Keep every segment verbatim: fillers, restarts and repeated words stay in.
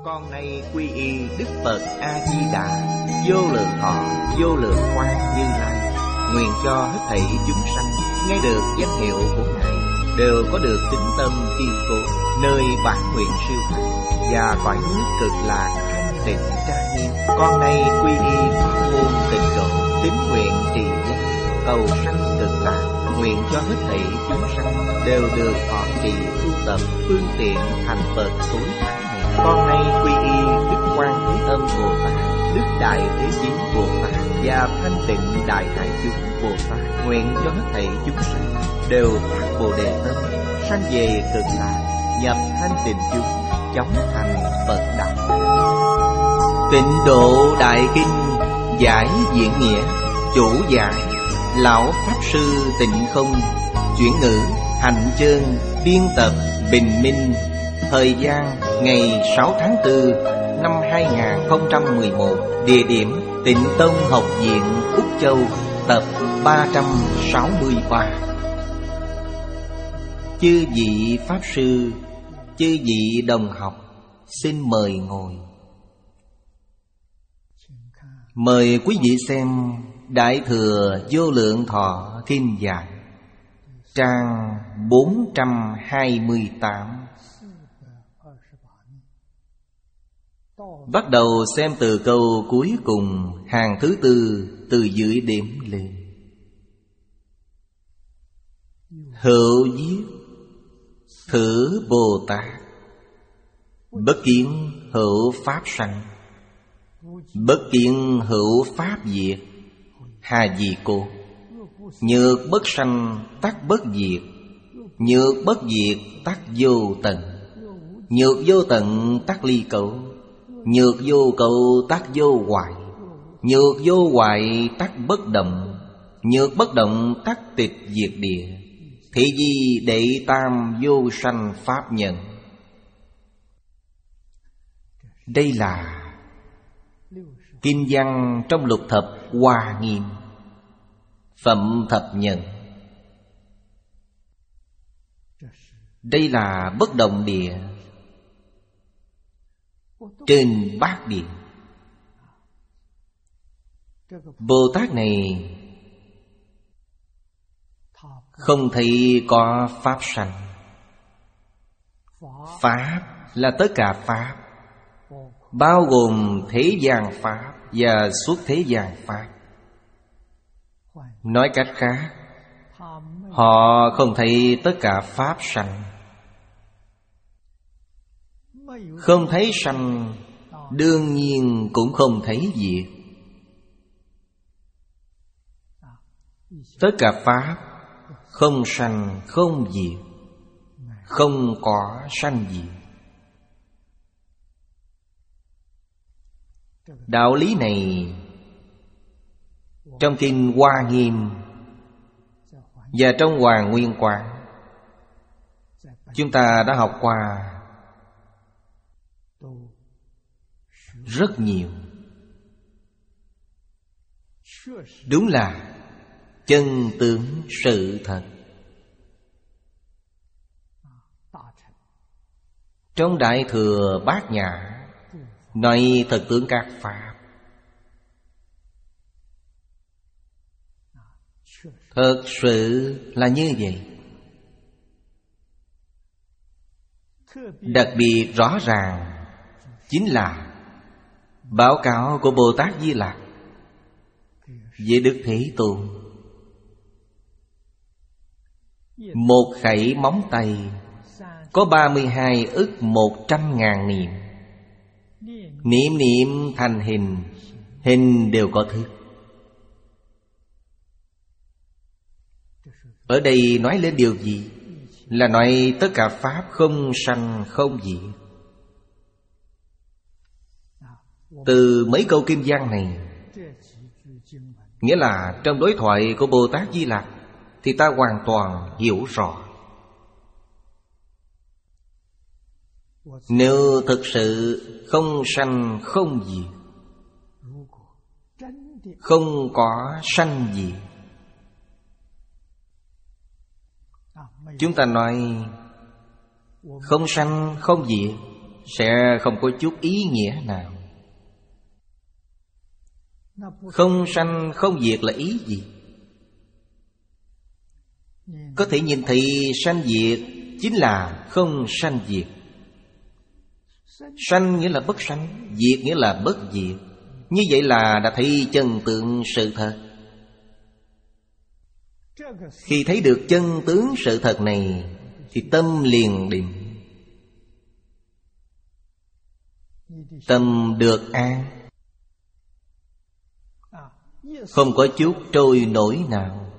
Con nay quy y Đức Phật A Di Đà, vô lượng thọ vô lượng quang Như Lai, nguyện cho hết thảy chúng sanh nghe được danh hiệu của Ngài đều có được tín tâm kiên cố, nơi bản nguyện siêu thắng và cõi nước cực lạc thanh tịnh trang nghiêm. Con nay quy y pháp môn tịnh độ, tín nguyện trì danh cầu sanh cực lạc, nguyện cho hết thảy chúng sanh đều được thọ trì tu tập phương tiện thành Phật tối thắng này. Con nay quy y Đức Quan Thế Âm Bồ Tát, Đức Đại Thế Chí Bồ Tát và Thanh Tịnh Đại Hải Chúng Bồ Tát, nguyện cho hết thảy chúng sanh đều phát Bồ Đề tâm, sanh về cực lạc, nhập thanh tịnh chúng, chóng thành Phật đạo. Tịnh Độ Đại Kinh giải diễn nghĩa, chủ giải Lão Pháp Sư Tịnh Không, chuyển ngữ Hành Chơn, biên tập Bình Minh. Thời gian ngày sáu tháng tư năm hai nghìn không trăm mười một. Địa điểm Tịnh Tông Học viện Úc Châu, tập ba trăm sáu mươi ba. Chư vị Pháp Sư, chư vị đồng học, xin mời ngồi. Mời quý vị xem Đại Thừa Vô Lượng Thọ Kinh Giải, trang bốn trăm hai mươi tám. Bắt đầu xem từ câu cuối cùng, hàng thứ tư từ dưới điểm lên. Hữu viết: Thử Bồ Tát, bất kiến hữu pháp sanh, bất kiến hữu pháp diệt, hà gì cô. Nhược bất sanh tắc bất diệt, nhược bất diệt tắc vô tận, nhược vô tận tắc ly cấu, nhược vô cấu tắc vô hoại, nhược vô hoại tắc bất động, nhược bất động tắc tịch diệt địa. Thị di đệ tam vô sanh pháp nhân. Đây là kinh văn trong lục thập Hoa Nghiêm, phẩm thập nhân. Đây là bất động địa trên bát địa. Bồ Tát này không thấy có pháp sanh. Pháp là tất cả pháp, bao gồm thế gian pháp và xuất thế gian pháp. Nói cách khác, họ không thấy tất cả pháp sanh. Không thấy sanh, đương nhiên cũng không thấy diệt. Tất cả pháp không sanh không diệt, không có sanh diệt. Đạo lý này trong kinh Hoa Nghiêm và trong Hoàng Nguyên Quán chúng ta đã học qua rất nhiều. Đúng là chân tướng sự thật. Trong Đại Thừa Bát Nhã nói thật tướng các pháp. Thật sự là như vậy. Đặc biệt rõ ràng chính là báo cáo của Bồ Tát Di Lặc với Đức Thế Tôn. Một khẩy móng tay có ba mươi hai ức một trăm ngàn niệm. Niệm niệm thành hình, hình đều có thức. Ở đây nói lên điều gì? Là nói tất cả pháp không sanh không diệt. Từ mấy câu kinh văn này, nghĩa là trong đối thoại của Bồ Tát Di Lặc, thì ta hoàn toàn hiểu rõ. Nếu thực sự không sanh không diệt, không có sanh diệt, chúng ta nói không sanh không diệt sẽ không có chút ý nghĩa nào. Không sanh không diệt là ý gì? Có thể nhìn thấy sanh diệt chính là không sanh diệt. Sanh nghĩa là bất sanh, diệt nghĩa là bất diệt. Như vậy là đã thấy chân tướng sự thật. Khi thấy được chân tướng sự thật này thì tâm liền định, tâm được an, không có chút trôi nổi nào.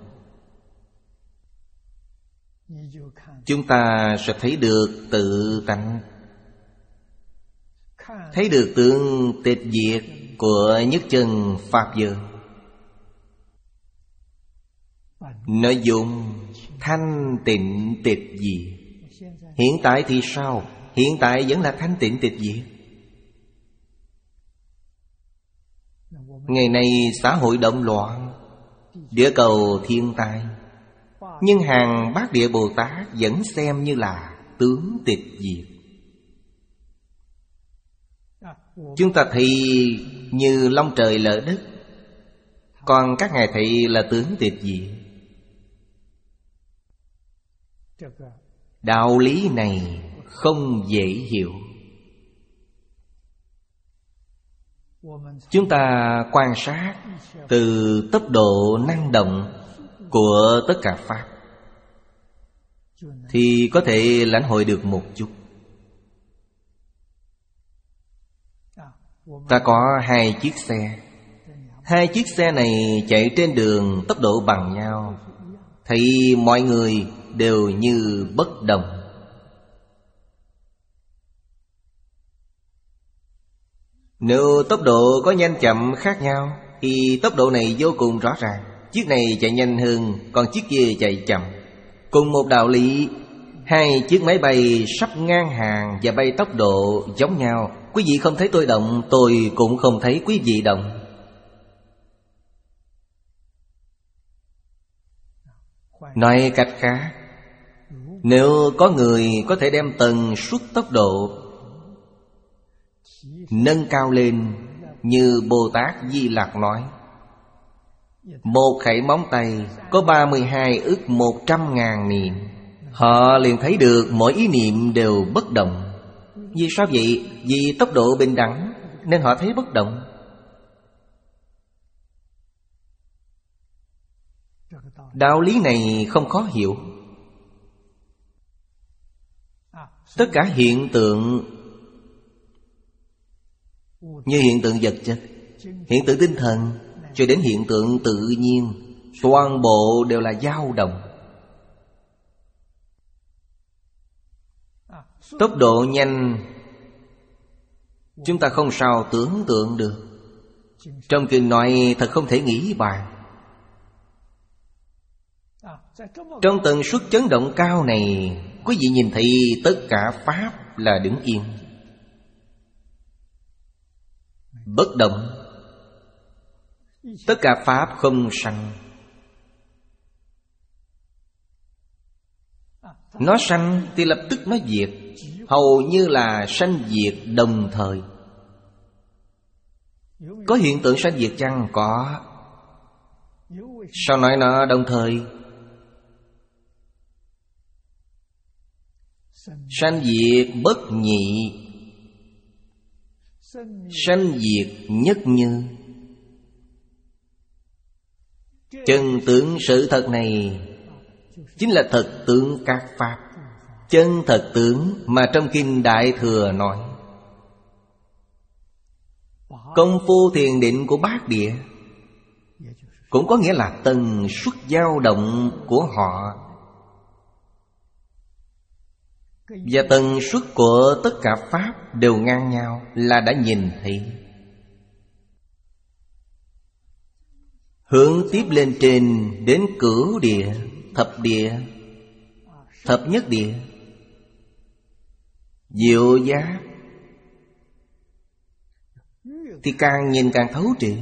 Chúng ta sẽ thấy được tự tánh, thấy được tướng tịch diệt của nhất chân Pháp giới. Nó dùng thanh tịnh tịch diệt. Hiện tại thì sao? Hiện tại vẫn là thanh tịnh tịch diệt. Ngày nay xã hội động loạn, địa cầu thiên tai, nhưng hàng Bát Địa Bồ Tát vẫn xem như là tướng tịch diệt. Chúng ta thấy như long trời lở đất, còn các ngài thấy là tướng tịch diệt. Đạo lý này không dễ hiểu. Chúng ta quan sát từ tốc độ năng động của tất cả Pháp thì có thể lãnh hội được một chút. Ta có hai chiếc xe. Hai chiếc xe này chạy trên đường tốc độ bằng nhau, thấy mọi người đều như bất đồng. Nếu tốc độ có nhanh chậm khác nhau thì tốc độ này vô cùng rõ ràng. Chiếc này chạy nhanh hơn, còn chiếc kia chạy chậm. Cùng một đạo lý, hai chiếc máy bay sắp ngang hàng và bay tốc độ giống nhau. Quý vị không thấy tôi động, tôi cũng không thấy quý vị động. Nói cách khác, nếu có người có thể đem tần suất tốc độ nâng cao lên như Bồ Tát Di Lặc nói, một khẩy móng tay có ba mươi hai ức một trăm ngàn niệm, họ liền thấy được mỗi ý niệm đều bất động. Vì sao vậy? Vì tốc độ bình đẳng nên họ thấy bất động. Đạo lý này không khó hiểu. Tất cả hiện tượng, như hiện tượng vật chất, hiện tượng tinh thần, cho đến hiện tượng tự nhiên, toàn bộ đều là dao động. Tốc độ nhanh chúng ta không sao tưởng tượng được. Trong kinh nói thật không thể nghĩ bàn. Trong tần suất chấn động cao này, quý vị nhìn thấy tất cả Pháp là đứng yên, bất động. Tất cả Pháp không sanh. Nó sanh thì lập tức nó diệt, hầu như là sanh diệt đồng thời. Có hiện tượng sanh diệt chăng? Có. Sao nói nó đồng thời? Sanh diệt bất nhị, sanh diệt nhất như. Chân tướng sự thật này chính là thật tướng các Pháp, chân thật tướng mà trong kinh Đại Thừa nói. Công phu thiền định của Bát Địa cũng có nghĩa là tần suất dao động của họ, và tần suất của tất cả Pháp đều ngang nhau là đã nhìn thấy. Hướng tiếp lên trên đến cửu địa, thập địa, thập nhất địa, diệu giác, thì càng nhìn càng thấu triệt,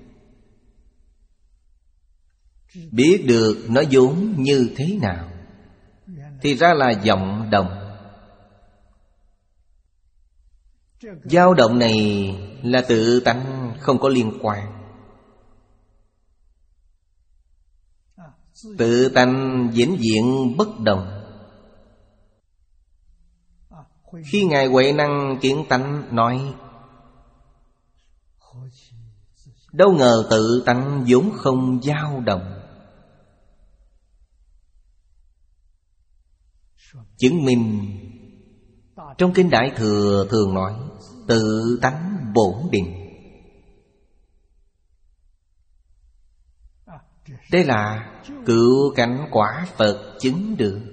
biết được nó vốn như thế nào. Thì ra là vọng động. Dao động này là tự tánh, không có liên quan. Tự tánh vĩnh viễn bất động. Khi Ngài Huệ Năng Kiến Tánh nói đâu ngờ tự tánh vốn không dao động, chứng minh trong Kinh Đại Thừa thường nói tự tánh bổn định. Đây là cựu cảnh quả Phật chứng được.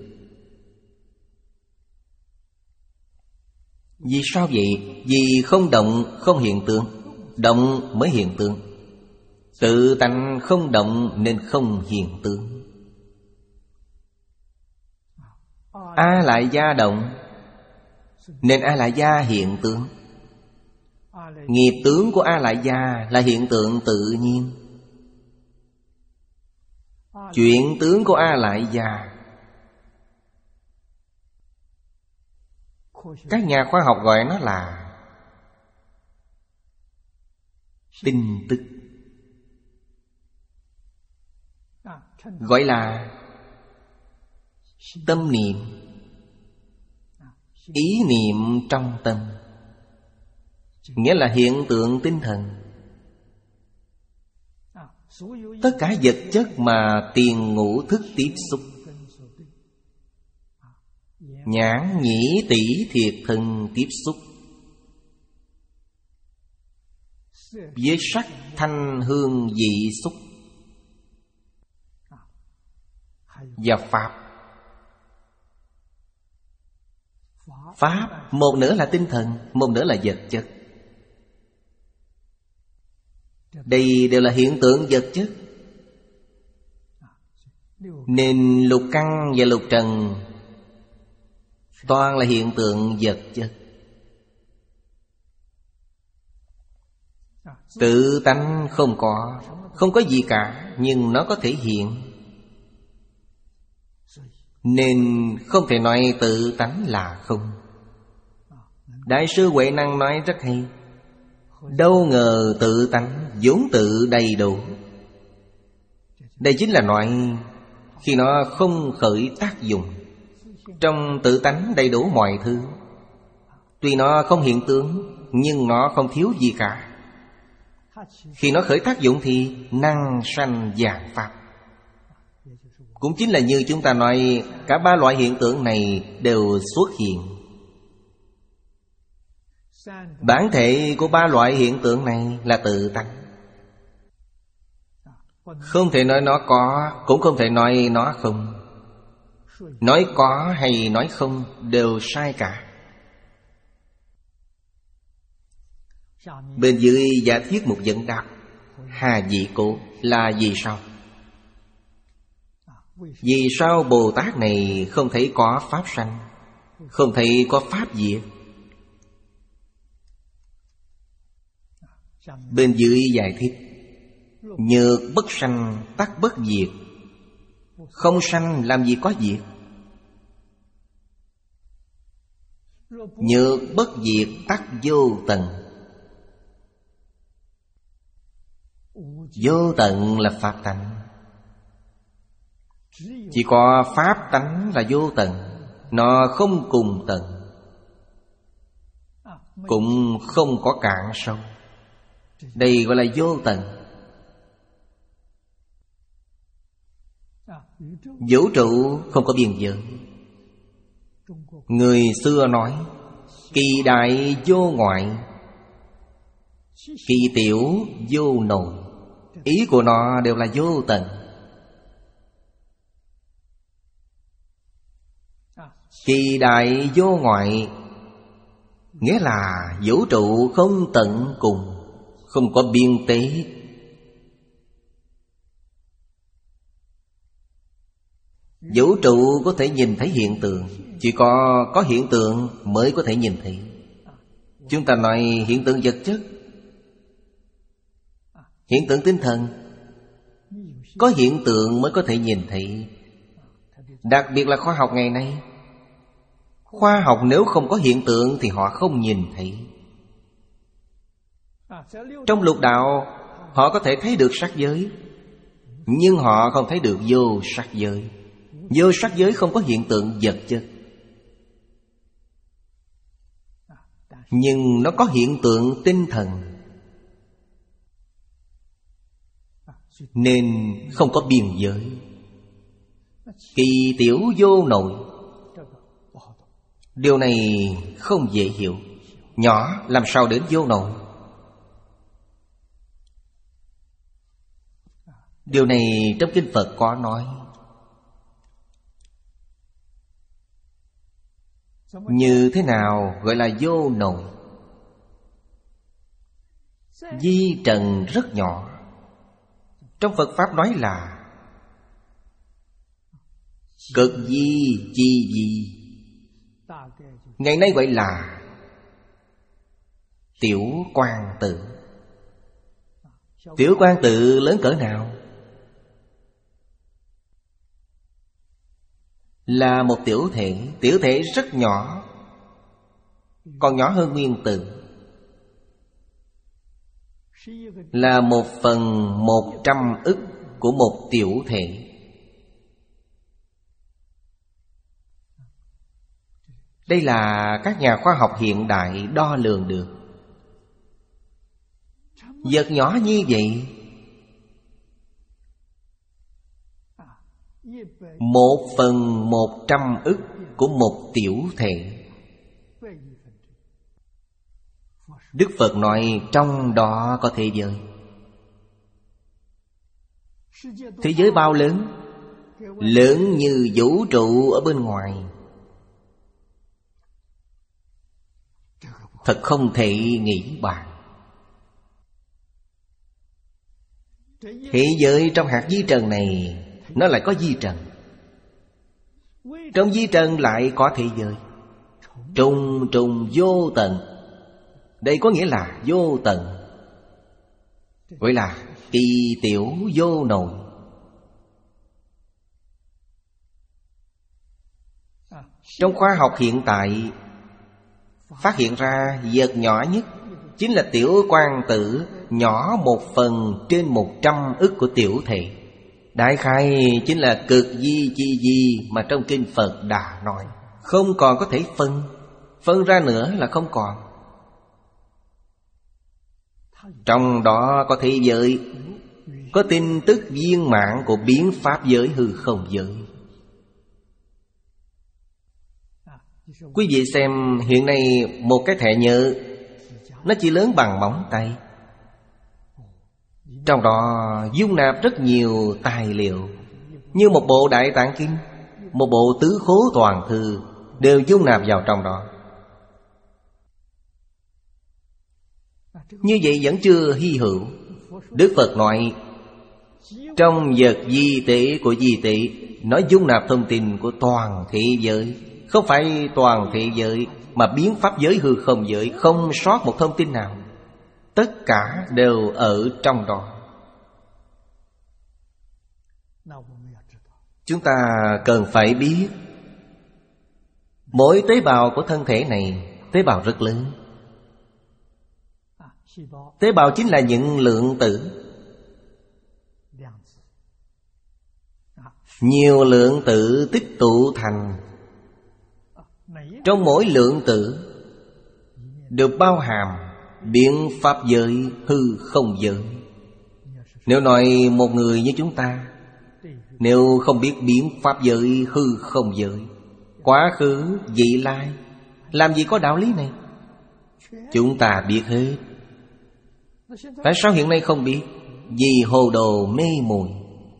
Vì sao vậy? Vì không động không hiện tượng, động mới hiện tượng. Tự tánh không động nên không hiện tượng. A lại gia động nên A lại gia hiện tượng. Nghiệp tướng của A lại gia là hiện tượng tự nhiên. Chuyện tướng của A lại gia, các nhà khoa học gọi nó là tin tức, gọi là tâm niệm, ý niệm trong tâm, nghĩa là hiện tượng tinh thần. Tất cả vật chất mà tiền ngũ thức tiếp xúc, nhãn nhĩ tỷ thiệt thân tiếp xúc với sắc thanh hương vị xúc và pháp. Pháp một nửa là tinh thần, một nửa là vật chất. Đây đều là hiện tượng vật chất. Nên lục căn và lục trần toàn là hiện tượng vật chất. Tự tánh không có, không có gì cả, nhưng nó có thể hiện. Nên không thể nói tự tánh là không. Đại sư Huệ Năng nói rất hay: đâu ngờ tự tánh vốn tự đầy đủ. Đây chính là nói khi nó không khởi tác dụng. Trong tự tánh đầy đủ mọi thứ. Tuy nó không hiện tướng, nhưng nó không thiếu gì cả. Khi nó khởi tác dụng thì năng sanh vạn pháp. Cũng chính là như chúng ta nói, cả ba loại hiện tượng này đều xuất hiện. Bản thể của ba loại hiện tượng này là tự tánh. Không thể nói nó có, cũng không thể nói nó không. Nói có hay nói không đều sai cả. Bên dưới giả thiết một vấn đáp: hà dị cố là vì sao? Vì sao Bồ Tát này không thấy có pháp sanh, không thấy có pháp diệt? Bên dưới giải thích: nhược bất sanh tắc bất diệt. Không sanh làm gì có diệt. Nhược bất diệt tắc vô tận. Vô tận là pháp tánh. Chỉ có pháp tánh là vô tận. Nó không cùng tận, cũng không có cạn sâu. Đây gọi là vô tận. Vũ trụ không có biên giới. Người xưa nói kỳ đại vô ngoại, kỳ tiểu vô nội. Ý của nó đều là vô tận. Kỳ đại vô ngoại nghĩa là vũ trụ không tận cùng, không có biên tế. Vũ trụ có thể nhìn thấy hiện tượng, chỉ có có hiện tượng mới có thể nhìn thấy. Chúng ta nói hiện tượng vật chất, hiện tượng tinh thần, có hiện tượng mới có thể nhìn thấy. Đặc biệt là khoa học ngày nay, khoa học nếu không có hiện tượng thì họ không nhìn thấy. Trong lục đạo họ có thể thấy được sắc giới, nhưng họ không thấy được vô sắc giới. Vô sắc giới không có hiện tượng vật chất, nhưng nó có hiện tượng tinh thần, nên không có biên giới. Kỳ tiểu vô nội, điều này không dễ hiểu. Nhỏ làm sao đến vô nội? Điều này trong kinh Phật có nói. Như thế nào gọi là vô nội? Vi trần rất nhỏ. Trong Phật Pháp nói là cực vi chi vi. Ngày nay gọi là tiểu quang tự. Tiểu quang tự lớn cỡ nào? Là một tiểu thể. Tiểu thể rất nhỏ, còn nhỏ hơn nguyên tử. Là một phần một trăm ức của một tiểu thể. Đây là các nhà khoa học hiện đại đo lường được. Vật nhỏ như vậy, một phần một trăm ức của một tiểu thể. Đức Phật nói trong đó có thế giới. Thế giới bao lớn? Lớn như vũ trụ ở bên ngoài. Thật không thể nghĩ bàn. Thế giới trong hạt vi trần này, nó lại có vi trần. Trong vi trần lại có thế giới. Trùng trùng vô tận. Đây có nghĩa là vô tận, gọi là kỳ tiểu vô nội. Trong khoa học hiện tại phát hiện ra vật nhỏ nhất chính là tiểu quang tử, nhỏ một phần trên một trăm ức của tiểu thể. Đại khái chính là cực vi chi vi mà trong kinh Phật đã nói. Không còn có thể phân. Phân ra nữa là không còn. Trong đó có thế giới, có tin tức viên mãn của biến pháp giới hư không giới. Quý vị xem hiện nay một cái thẻ nhựa, nó chỉ lớn bằng móng tay. Trong đó dung nạp rất nhiều tài liệu, như một bộ Đại Tạng Kinh, một bộ Tứ Khố Toàn Thư đều dung nạp vào trong đó. Như vậy vẫn chưa hy hữu. Đức Phật nói trong vật di tế của di tế, nó dung nạp thông tin của toàn thế giới. Không phải toàn thế giới, mà biến pháp giới hư không giới, không sót một thông tin nào. Tất cả đều ở trong đó. Chúng ta cần phải biết, mỗi tế bào của thân thể này, tế bào rất lớn. Tế bào chính là những lượng tử. Nhiều lượng tử tích tụ thành. Trong mỗi lượng tử được bao hàm biến pháp giới hư không giới. Nếu nói một người như chúng ta, nếu không biết biến pháp giới hư không giới, quá khứ, vị lai, làm gì có đạo lý này? Chúng ta biết hết. Tại sao hiện nay không biết? Vì hồ đồ mê muội.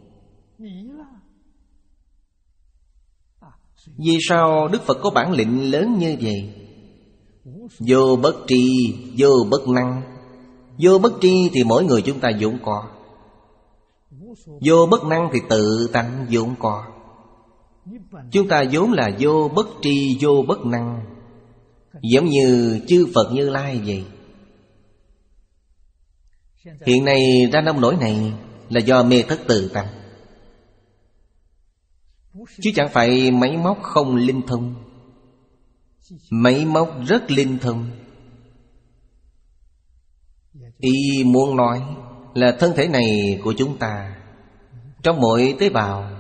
Vì sao Đức Phật có bản lĩnh lớn như vậy? Vô bất tri, vô bất năng. Vô bất tri thì mỗi người chúng ta vốn có. Vô bất năng thì tự tánh vốn có. Chúng ta vốn là vô bất tri, vô bất năng, giống như chư Phật Như Lai vậy. Hiện nay ra nông nổi này là do mê thất tự tánh, chứ chẳng phải máy móc không linh thông. Máy móc rất linh thông. Ý muốn nói là thân thể này của chúng ta, trong mỗi tế bào,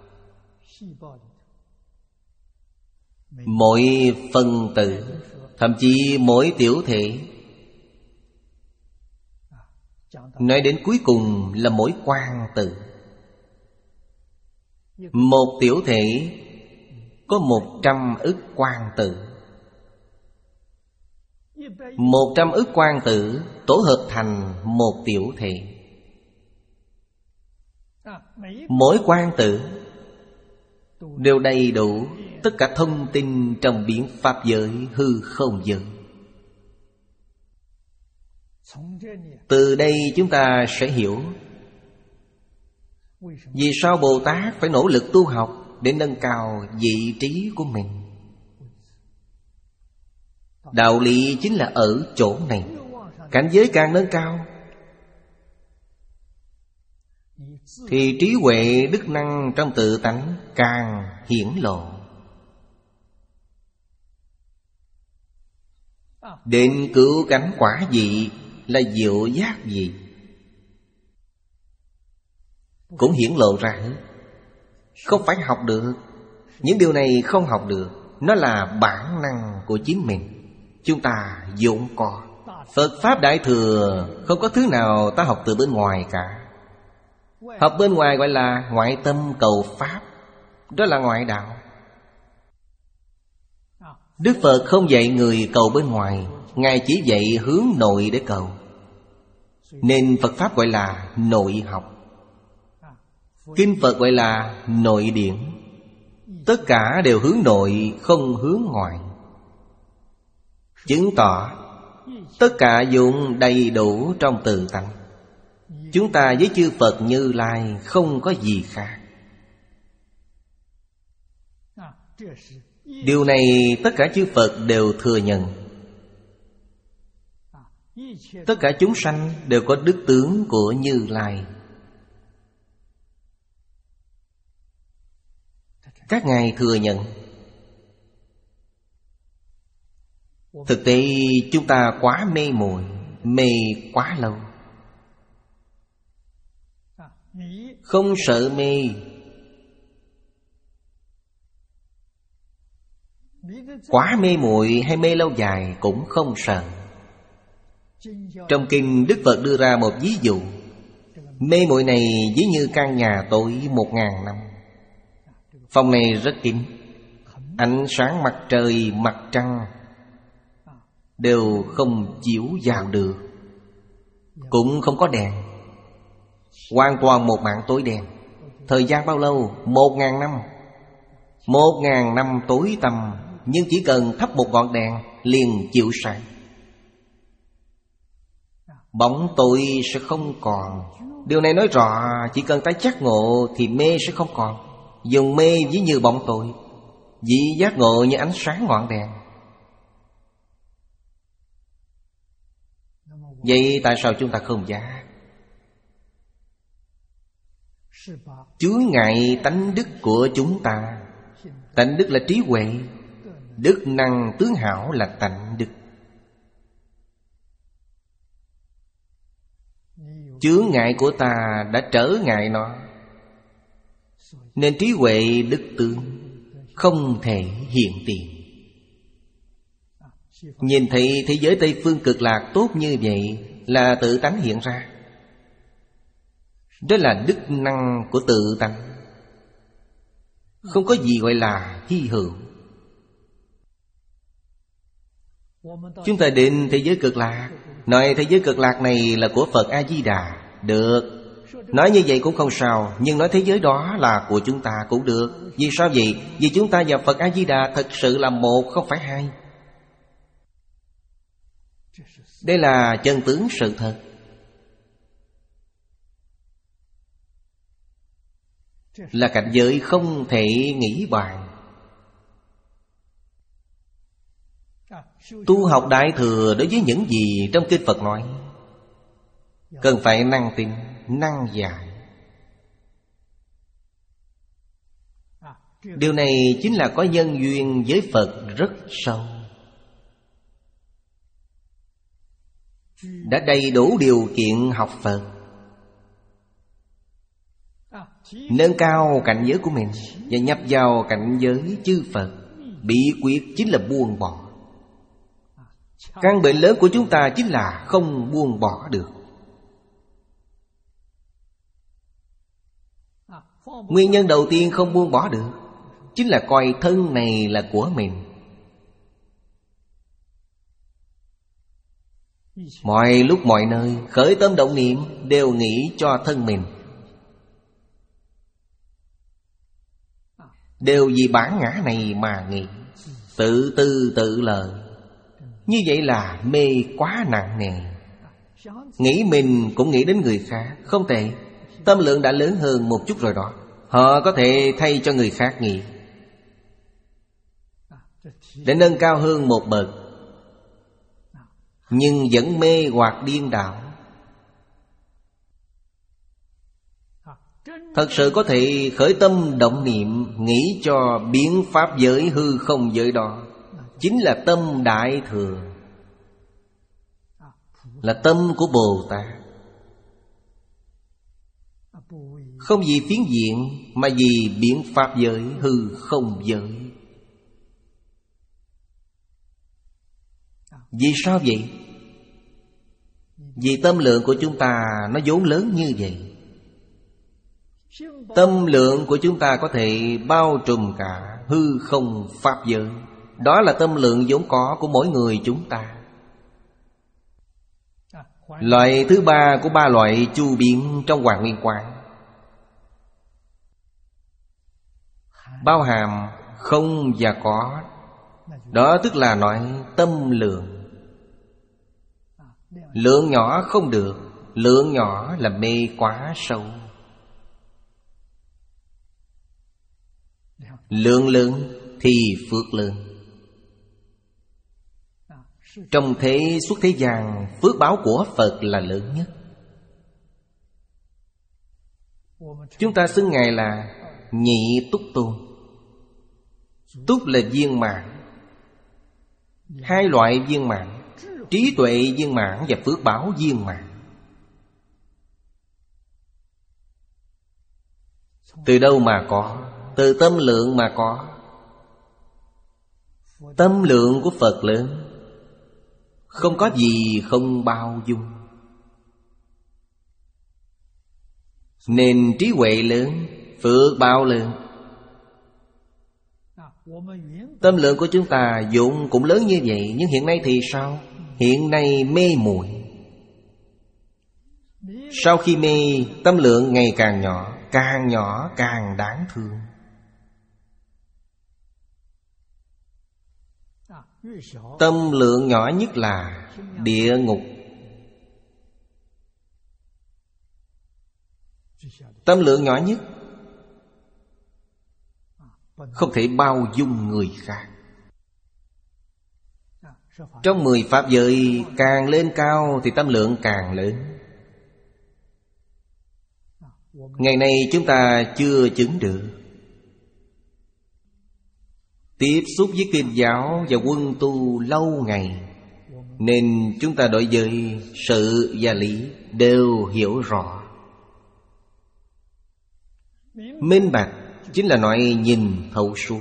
mỗi phân tử, thậm chí mỗi tiểu thể, nói đến cuối cùng là mỗi quang tử. Một tiểu thể có một trăm ức quang tử. Một trăm ức quang tử tổ hợp thành một tiểu thể. Mỗi quang tử đều đầy đủ tất cả thông tin trong biến pháp giới, hư không giới. Từ đây chúng ta sẽ hiểu vì sao Bồ Tát phải nỗ lực tu học để nâng cao vị trí của mình. Đạo lý chính là ở chỗ này. Cảnh giới càng nâng cao thì trí huệ đức năng trong tự tánh càng hiển lộ. Đến cứu cánh quả vị là diệu giác gì cũng hiển lộ ra hết. Không phải học được. Những điều này không học được. Nó là bản năng của chính mình. Chúng ta vốn có. Phật Pháp Đại Thừa không có thứ nào ta học từ bên ngoài cả. Học bên ngoài gọi là ngoại tâm cầu Pháp. Đó là ngoại đạo. Đức Phật không dạy người cầu bên ngoài. Ngài chỉ dạy hướng nội để cầu. Nên Phật Pháp gọi là nội học. Kinh Phật gọi là nội điển. Tất cả đều hướng nội, không hướng ngoại. Chứng tỏ tất cả dụng đầy đủ trong tự tánh. Chúng ta với chư Phật Như Lai không có gì khác. Điều này tất cả chư Phật đều thừa nhận. Tất cả chúng sanh đều có đức tướng của Như Lai. Các ngài thừa nhận. Thực tế chúng ta quá mê muội, mê quá lâu. Không sợ mê. Quá mê muội hay mê lâu dài cũng không sợ. Trong kinh Đức Phật đưa ra một ví dụ. Mê muội này ví như căn nhà tối một ngàn năm. Phòng này rất kín. Ánh sáng mặt trời, mặt trăng đều không chiếu vào được. Cũng không có đèn. Hoàn toàn một mảng tối đen. Thời gian bao lâu? Một ngàn năm. Một ngàn năm tối tăm. Nhưng chỉ cần thắp một ngọn đèn liền chiếu sáng. Bóng tối sẽ không còn. Điều này nói rõ chỉ cần ta giác ngộ thì mê sẽ không còn. Dùng mê ví như bóng tối, vị giác ngộ như ánh sáng ngọn đèn. Vậy tại sao chúng ta không giác? Chướng ngại tánh đức của chúng ta. Tánh đức là trí huệ. Đức năng tướng hảo là tánh đức. Chướng ngại của ta đã trở ngại nó. Nên trí huệ đức tướng không thể hiện tiền. Nhìn thấy thế giới Tây Phương Cực Lạc tốt như vậy là tự tánh hiện ra. Đó là đức năng của tự tánh. Không có gì gọi là hy hữu. Chúng ta đến thế giới Cực Lạc, nói thế giới Cực Lạc này là của Phật A-di-đà, được. Nói như vậy cũng không sao. Nhưng nói thế giới đó là của chúng ta cũng được. Vì sao vậy? Vì chúng ta và Phật A-di-đà thật sự là một, không phải hai. Đây là chân tướng sự thật. Là cảnh giới không thể nghĩ bàn. Tu học Đại Thừa đối với những gì trong kinh Phật nói cần phải năng tin, năng giải. Điều này chính là có nhân duyên với Phật rất sâu. đã đầy đủ điều kiện học Phật, nâng cao cảnh giới của mình và nhập vào cảnh giới chư Phật. Bí quyết chính là buông bỏ. Căn bệnh lớn của chúng ta chính là không buông bỏ được. Nguyên nhân đầu tiên không buông bỏ được chính là coi thân này là của mình. Mọi lúc mọi nơi khởi tâm động niệm đều nghĩ cho thân mình, đều vì bản ngã này mà nghĩ, tự tư tự lợi. Như vậy là mê quá nặng nề. Nghĩ mình cũng nghĩ đến người khác, không tệ. Tâm lượng đã lớn hơn một chút rồi đó. Họ có thể thay cho người khác nghĩ, để nâng cao hơn một bậc, nhưng vẫn mê hoặc điên đảo. Thật sự có thể khởi tâm động niệm nghĩ cho biến pháp giới hư không giới đó, chính là tâm Đại Thừa, là tâm của Bồ Tát. Không vì phiến diện, mà vì biến pháp giới hư không giới. Vì sao vậy? Vì tâm lượng của chúng ta nó vốn lớn như vậy. Tâm lượng của chúng ta có thể bao trùm cả hư không pháp giới. Đó là tâm lượng vốn có của mỗi người chúng ta. Loại thứ ba của ba loại chu biến trong Hoàn Nguyên Quán bao hàm không và có. Đó tức là nói tâm lượng. Lượng nhỏ không được, lượng nhỏ là mê quá sâu. Lượng lớn thì phước lớn. Trong thế xuất thế gian, phước báo của Phật là lớn nhất. Chúng ta xưng Ngài là Nhị Túc Tôn. Túc là viên mãn. Hai loại viên mãn: trí tuệ viên mãn và phước báo viên mãn. Từ đâu mà có? Từ tâm lượng mà có. Tâm lượng của Phật lớn, không có gì không bao dung. Nên trí huệ lớn, phước báo lớn. Tâm lượng của chúng ta vốn cũng lớn như vậy, nhưng hiện nay thì sao? Hiện nay mê muội. Sau khi mê, tâm lượng ngày càng nhỏ, càng nhỏ càng đáng thương. Tâm lượng nhỏ nhất là địa ngục. Tâm lượng nhỏ nhất không thể bao dung người khác. Trong mười pháp giới, càng lên cao thì tâm lượng càng lớn. Ngày nay chúng ta chưa chứng được. Tiếp xúc với kinh giáo và quân tu lâu ngày, nên chúng ta đối với sự và lý đều hiểu rõ. Minh bạch chính là nói nhìn thấu suốt.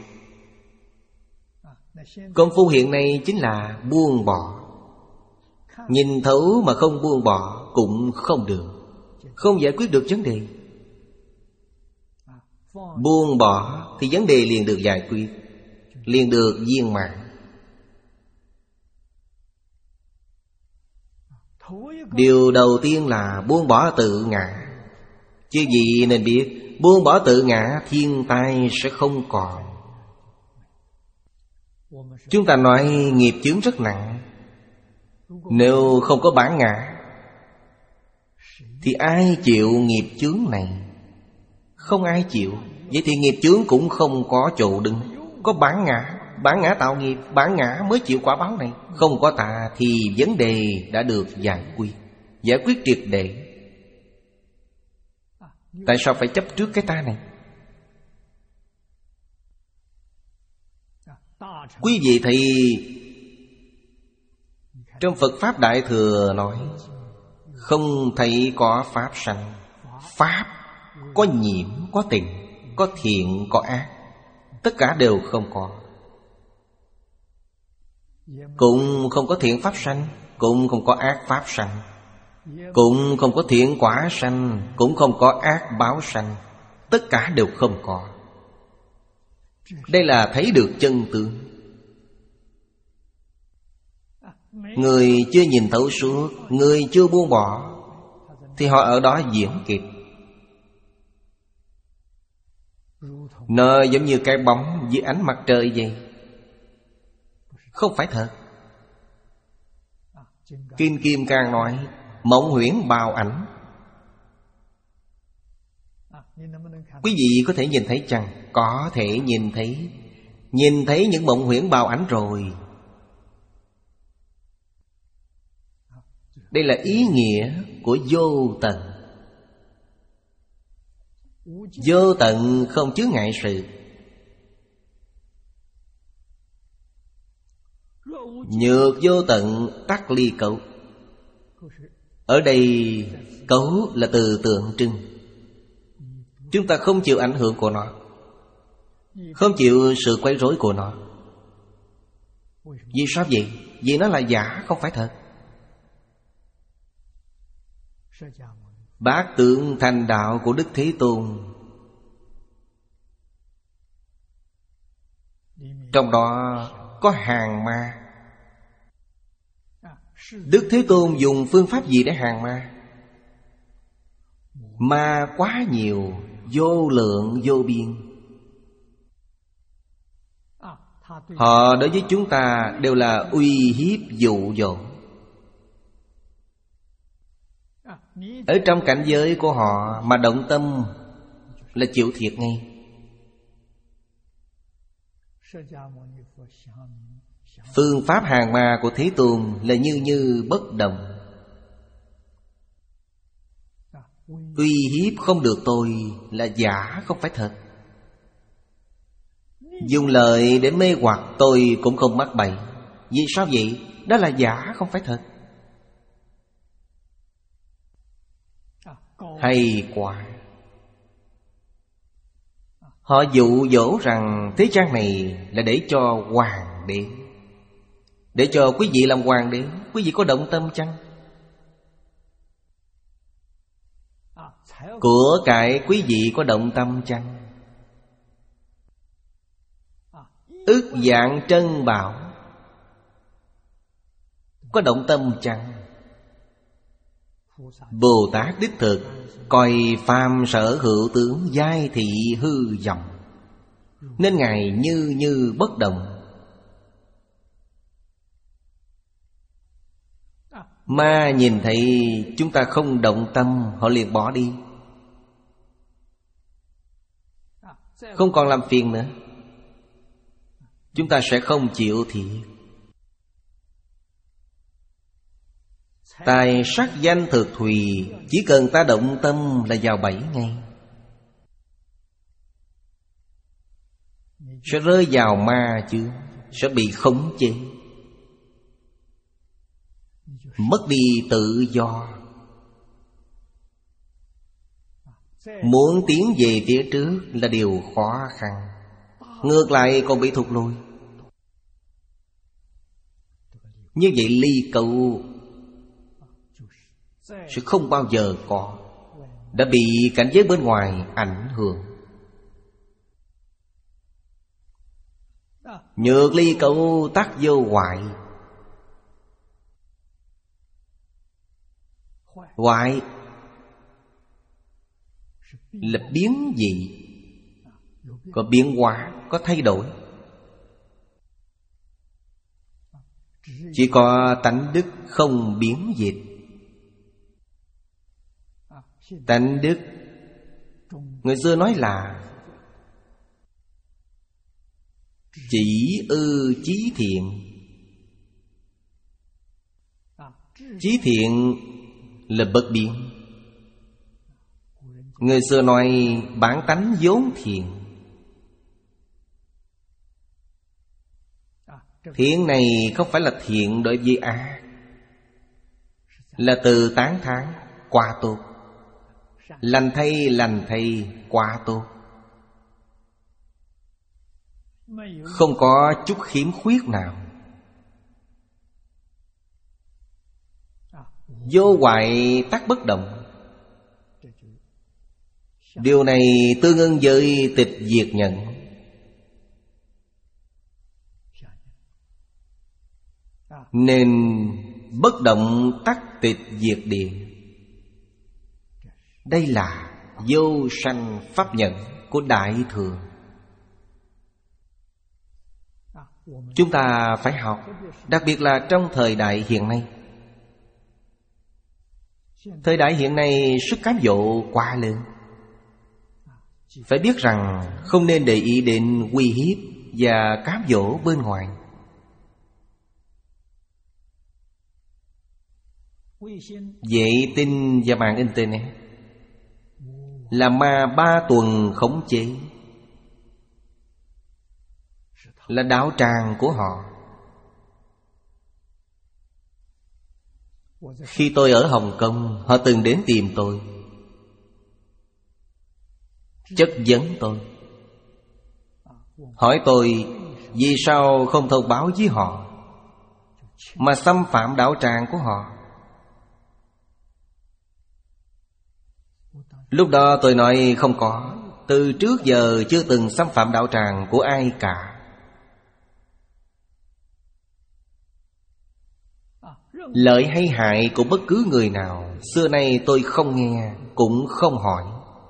Công phu hiện nay chính là buông bỏ. Nhìn thấu mà không buông bỏ cũng không được, không giải quyết được vấn đề. Buông bỏ thì vấn đề liền được giải quyết, liền được viên mãn. Điều đầu tiên là buông bỏ tự ngã. Chứ gì nên biết, buông bỏ tự ngã, thiên tai sẽ không còn. Chúng ta nói nghiệp chướng rất nặng. Nếu không có bản ngã thì ai chịu nghiệp chướng này? Không ai chịu. Vậy thì nghiệp chướng cũng không có chỗ đứng. Có bản ngã, bản ngã tạo nghiệp, bản ngã mới chịu quả báo này. Không có ta thì vấn đề đã được giải quyết, giải quyết triệt để. Tại sao phải chấp trước cái ta này? Quý vị thấy Trong Phật Pháp Đại Thừa nói, không thấy có Pháp sanh. Pháp có nhiễm, có tịnh, có thiện, có ác, tất cả đều không có. Cũng không có thiện Pháp sanh, cũng không có ác Pháp sanh, cũng không có thiện quả sanh, cũng không có ác báo sanh. Tất cả đều không có. Đây là thấy được chân tướng. Người chưa nhìn thấu suốt, người chưa buông bỏ, thì họ ở đó diễn kịch. Nó giống như cái bóng dưới ánh mặt trời vậy, không phải thật. Kinh Kim Cang nói mộng huyễn bào ảnh. Quý vị có thể nhìn thấy chăng? Có thể nhìn thấy. Nhìn thấy những mộng huyễn bào ảnh rồi. Đây là ý nghĩa của vô tận. Vô tận không chướng ngại sự. Nhược vô tận tắc ly cấu. Ở đây cấu là từ tượng trưng. Chúng ta không chịu ảnh hưởng của nó, không chịu sự quấy rối của nó. Vì sao vậy? Vì nó là giả, không phải thật. Bát tượng thành đạo của Đức Thế Tôn, trong đó có hàng ma. Đức Thế Tôn dùng phương pháp gì để hàng ma? Ma quá nhiều, vô lượng vô biên. Họ đối với chúng ta đều là uy hiếp dụ dỗ. Ở trong cảnh giới của họ mà động tâm là chịu thiệt ngay. Phương pháp hàng ma của Thế Tôn là như như bất động. Uy hiếp không được tôi là giả, không phải thật. Dùng lời để mê hoặc tôi cũng không mắc bẫy. Vì sao vậy? Đó là giả, không phải thật. Hay quá. Họ dụ dỗ rằng thế gian này là để cho hoàng đế, để cho quý vị làm hoàng đế. Quý vị có động tâm chăng? Của cải quý vị có động tâm chăng? Ức vạn trân bảo có động tâm chăng? Bồ Tát đích thực coi phàm sở hữu tướng giai thị hư vọng, nên Ngài như như bất động. Ma nhìn thấy chúng ta không động tâm, họ liền bỏ đi, không còn làm phiền nữa. Chúng ta sẽ không chịu thiệt. Tài sắc danh thực thùy, chỉ cần ta động tâm là vào bẫy ngay, sẽ rơi vào ma chướng, sẽ bị khống chế, mất đi tự do. Muốn tiến về phía trước là điều khó khăn, ngược lại còn bị thụt lùi. Như vậy ly cậu sẽ không bao giờ có, đã bị cảnh giới bên ngoài ảnh hưởng. Nhược ly cậu tắc vô hoại. Hoại là biến dị, có biến hóa, có thay đổi. Chỉ có tánh đức không biến dịch. Tánh đức người xưa nói là chỉ ư chí thiện. Chí thiện là bất biến. Người xưa nói bản tánh vốn thiện. Thiện này không phải là thiện đối với ác, là từ tán thán, quá tốt. Lành thay, lành thay, quá tốt. Không có chút khiếm khuyết nào. Vô hoại tắc bất động. Điều này tương ưng với tịch diệt nhận. Nên bất động tắc tịch diệt điện. Đây là vô sanh pháp nhận của Đại Thừa. Chúng ta phải học, đặc biệt là trong thời đại hiện nay. Thời đại hiện nay sức cám dỗ quá lớn. Phải biết rằng không nên để ý đến uy hiếp và cám dỗ bên ngoài. Vệ tinh và mạng Internet là ma ba tuần khống chế, là đạo tràng của họ. Khi tôi ở Hồng Kông, họ từng đến tìm tôi, chất vấn tôi, hỏi tôi vì sao không thông báo với họ mà xâm phạm đạo tràng của họ. Lúc đó tôi nói không có, từ trước giờ chưa từng xâm phạm đạo tràng của ai cả. Lợi hay hại của bất cứ người nào, xưa nay tôi không nghe, cũng không hỏi.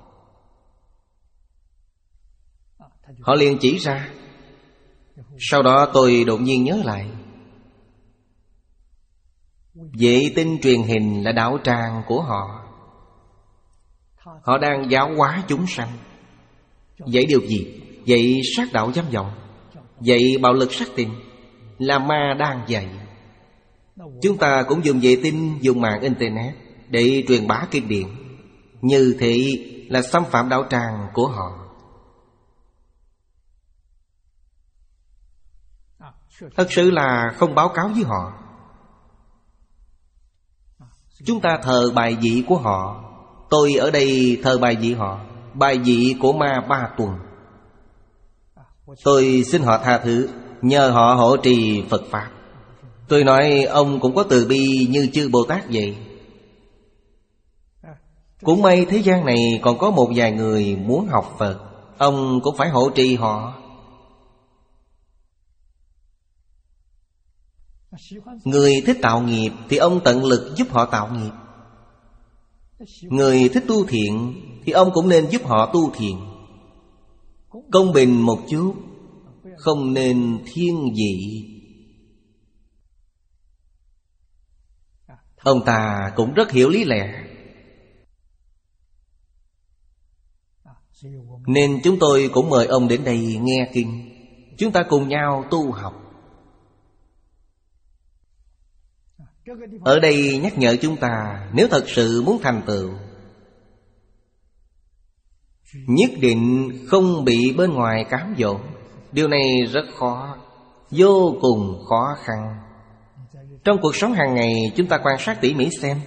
Họ liền chỉ ra. Sau đó tôi đột nhiên nhớ lại, vệ tinh truyền hình là đạo tràng của họ. Họ đang giáo hóa chúng sanh. Dạy điều gì? Dạy sát đạo dâm vọng, dạy bạo lực sát tình, là ma đang dạy. Chúng ta cũng dùng vệ tinh, dùng mạng Internet để truyền bá kinh điển. Như thế là xâm phạm đạo tràng của họ. Thật sự là không báo cáo với họ. Chúng ta thờ bài vị của họ. Tôi ở đây thờ bài vị họ, bài vị của ma ba tuần. Tôi xin họ tha thứ, nhờ họ hộ trì Phật Pháp. Tôi nói ông cũng có từ bi như chư Bồ Tát vậy. Cũng may thế gian này còn có một vài người muốn học Phật, ông cũng phải hộ trì họ. Người thích tạo nghiệp thì ông tận lực giúp họ tạo nghiệp. Người thích tu thiện thì ông cũng nên giúp họ tu thiện. Công bình một chút, không nên thiên vị. Ông ta cũng rất hiểu lý lẽ. Nên chúng tôi cũng mời ông đến đây nghe kinh. Chúng ta cùng nhau tu học. Ở đây nhắc nhở chúng ta, nếu thật sự muốn thành tựu, nhất định không bị bên ngoài cám dỗ. Điều này rất khó, vô cùng khó khăn. Trong cuộc sống hàng ngày, chúng ta quan sát tỉ mỉ xem,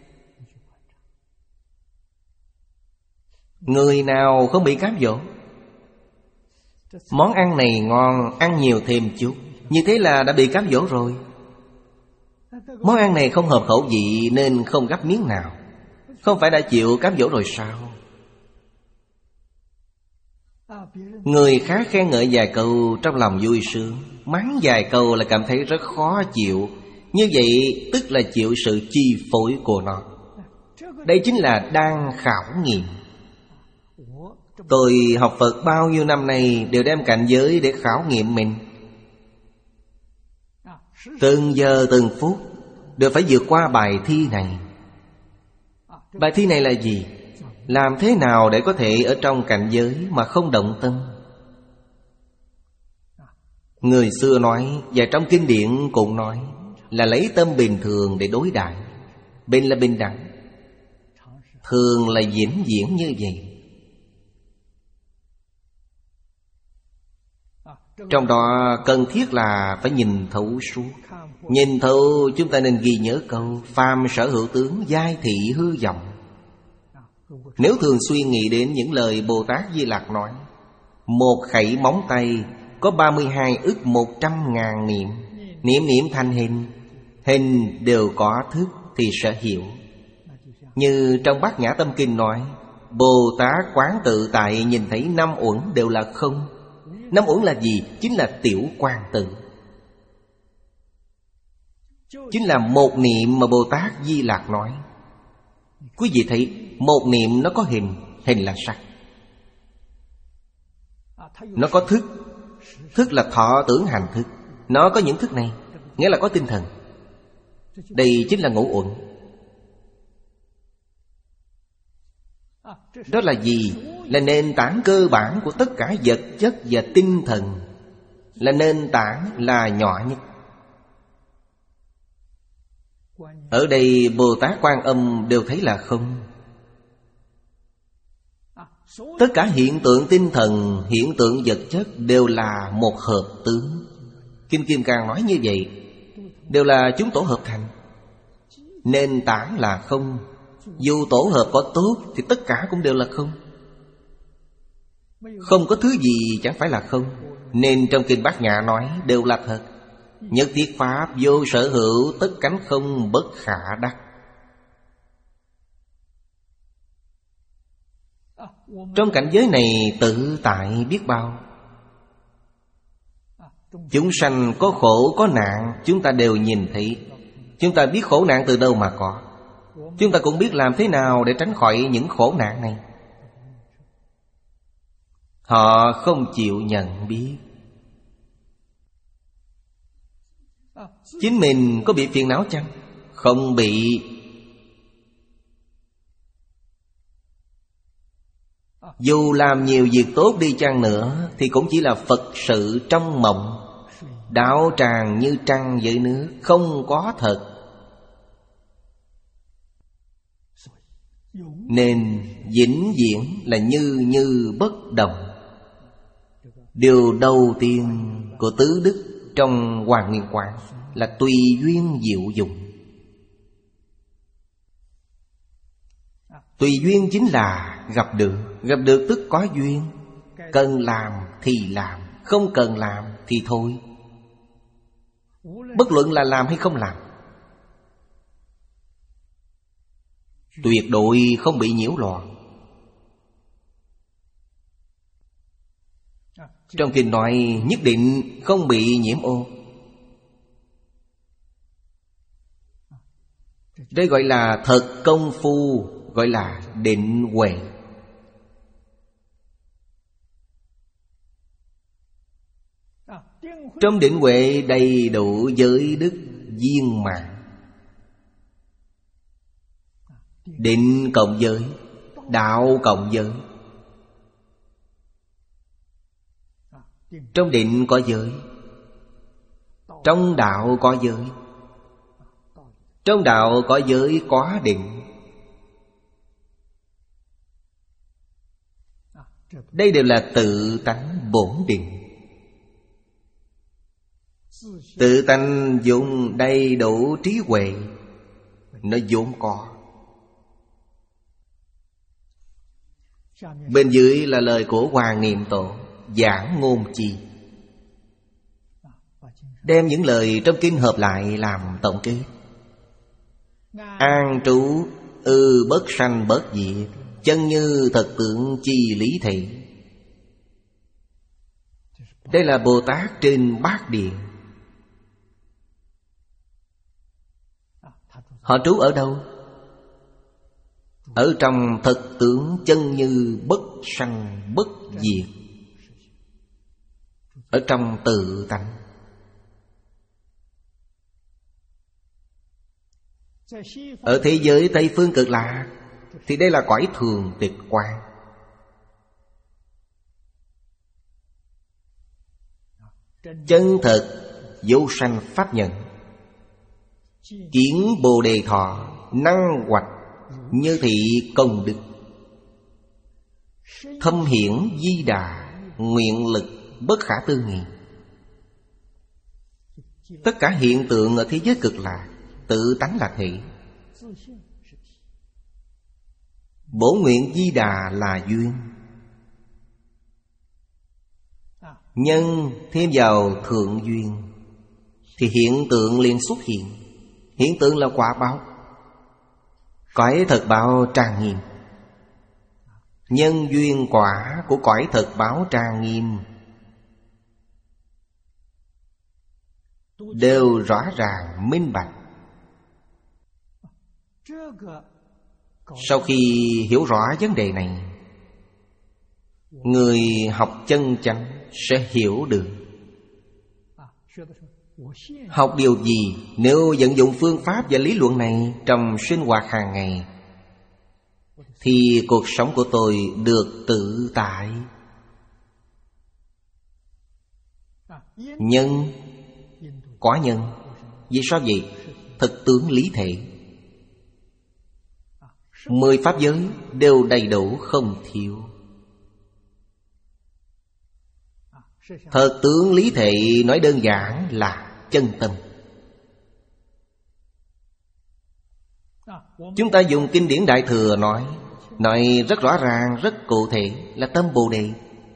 người nào không bị cám dỗ? Món ăn này ngon, ăn nhiều thêm chút, như thế là đã bị cám dỗ rồi. Món ăn này không hợp khẩu vị nên không gắp miếng nào, không phải đã chịu cám dỗ rồi sao? Người khác khen ngợi vài câu trong lòng vui sướng, mắng vài câu là cảm thấy rất khó chịu. Như vậy tức là chịu sự chi phối của nó. Đây chính là đang khảo nghiệm. Tôi học Phật bao nhiêu năm nay đều đem cảnh giới để khảo nghiệm mình. Từng giờ từng phút đều phải vượt qua bài thi này. Bài thi này là gì? Làm thế nào để có thể ở trong cảnh giới mà không động tâm? Người xưa nói, và trong kinh điển cũng nói, là lấy tâm bình thường để đối đãi. Bình là bình đẳng, thường là vĩnh viễn như vậy. Trong đó cần thiết là phải nhìn thấu suốt. Nhìn thấu chúng ta nên ghi nhớ câu phàm sở hữu tướng, giai thị hư vọng. Nếu thường xuyên nghĩ đến những lời Bồ Tát Di Lặc nói, một khẩy móng tay có ba mươi hai ức một trăm ngàn niệm, niệm niệm thành hình, hình đều có thức thì sẽ hiểu. Như trong Bát Nhã Tâm Kinh nói, Bồ Tát quán tự tại nhìn thấy năm uẩn đều là không. Năm uẩn là gì? Chính là tiểu quang tự, chính là một niệm mà Bồ Tát Di Lặc nói. Quý vị thấy một niệm nó có hình, hình là sắc. Nó có thức, thức là thọ tưởng hành thức. Nó có những thức này, nghĩa là có tinh thần. Đây chính là ngũ uẩn. Đó là gì? Là nền tảng cơ bản của tất cả vật chất và tinh thần. Là nền tảng, là nhỏ nhất. Ở đây Bồ Tát Quan Âm đều thấy là không. Tất cả hiện tượng tinh thần, hiện tượng vật chất đều là một hợp tướng. Kinh Kim Cang nói như vậy, đều là chúng tổ hợp thành. Nền tảng là không. Dù tổ hợp có tốt thì tất cả cũng đều là không. Không có thứ gì chẳng phải là không. Nên trong Kinh Bát Nhã nói đều là thật. Nhất thiết pháp vô sở hữu, tất cánh không bất khả đắc. Trong cảnh giới này tự tại biết bao. Chúng sanh có khổ có nạn, chúng ta đều nhìn thấy. Chúng ta biết khổ nạn từ đâu mà có. Chúng ta cũng biết làm thế nào để tránh khỏi những khổ nạn này. Họ không chịu nhận biết. Chính mình có bị phiền não chăng? Không bị. Dù làm nhiều việc tốt đi chăng nữa thì cũng chỉ là Phật sự trong mộng. Đạo tràng như trăng dưới nước, không có thật. Nên vĩnh viễn là như như bất động. Điều đầu tiên của tứ đức trong Hoàng Nguyên Quán là tùy duyên diệu dụng. Tùy duyên chính là gặp được. Gặp được tức có duyên. Cần làm thì làm, không cần làm thì thôi. Bất luận là làm hay không làm, tuyệt đối không bị nhiễu loạn. Trong kinh nói nhất định không bị nhiễm ô. Đây gọi là thật công phu, gọi là định huệ. Trong định huệ đầy đủ giới đức viên mãn. Định cộng giới, đạo cộng giới. Trong định có giới, trong đạo có giới. Trong đạo có giới có định. Đây đều là tự tánh bổn định. Tự tánh dùng đầy đủ trí huệ, nó vốn có. Bên dưới là lời của Hoàng Niệm Tổ giảng ngôn chi, đem những lời trong kinh hợp lại làm tổng kết. An trú ư bất sanh bất diệt, chân như thật tượng chi lý thị. Đây là Bồ Tát trên Bát Điện. Họ trú ở đâu? Ở trong thật tướng chân như bất sanh bất diệt, ở trong tự tánh. Ở thế giới Tây Phương Cực Lạc thì đây là cõi thường tịch quan. Chân thật vô sanh pháp nhận, kiến Bồ Đề Thọ, năng hoạch như thị công đức, thâm hiển di đà, nguyện lực bất khả tư nghị. Tất cả hiện tượng ở thế giới cực lạc tự tánh là thể. Bổn nguyện Di Đà là duyên. Nhân thêm vào thượng duyên thì hiện tượng liền xuất hiện. Hiện tượng là quả báo. Cõi thật báo trang nghiêm. Nhân duyên quả của cõi thật báo trang nghiêm đều rõ ràng minh bạch. Sau khi hiểu rõ vấn đề này, người học chân chánh sẽ hiểu được. Học điều gì nếu vận dụng phương pháp và lý luận này trong sinh hoạt hàng ngày thì cuộc sống của tôi được tự tại. Nhân có nhân. Vì sao vậy? Thực tướng lý thể. Mười pháp giới đều đầy đủ không thiếu. Thật tướng lý thể nói đơn giản là chân tâm. Chúng ta dùng kinh điển Đại Thừa nói Nói rất rõ ràng, rất cụ thể là tâm Bồ Đề.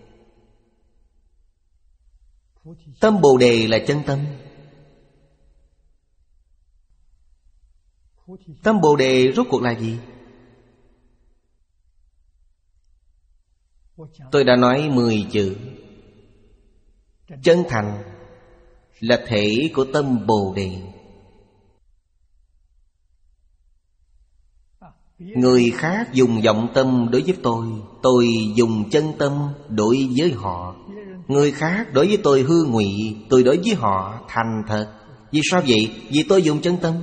Tâm Bồ Đề là chân tâm. Tâm Bồ Đề rốt cuộc là gì? Tôi đã nói mười chữ. Chân thành là thể của tâm Bồ Đề. Người khác dùng vọng tâm đối với tôi, tôi dùng chân tâm đối với họ. Người khác đối với tôi hư ngụy, tôi đối với họ thành thật. Vì sao vậy? Vì tôi dùng chân tâm.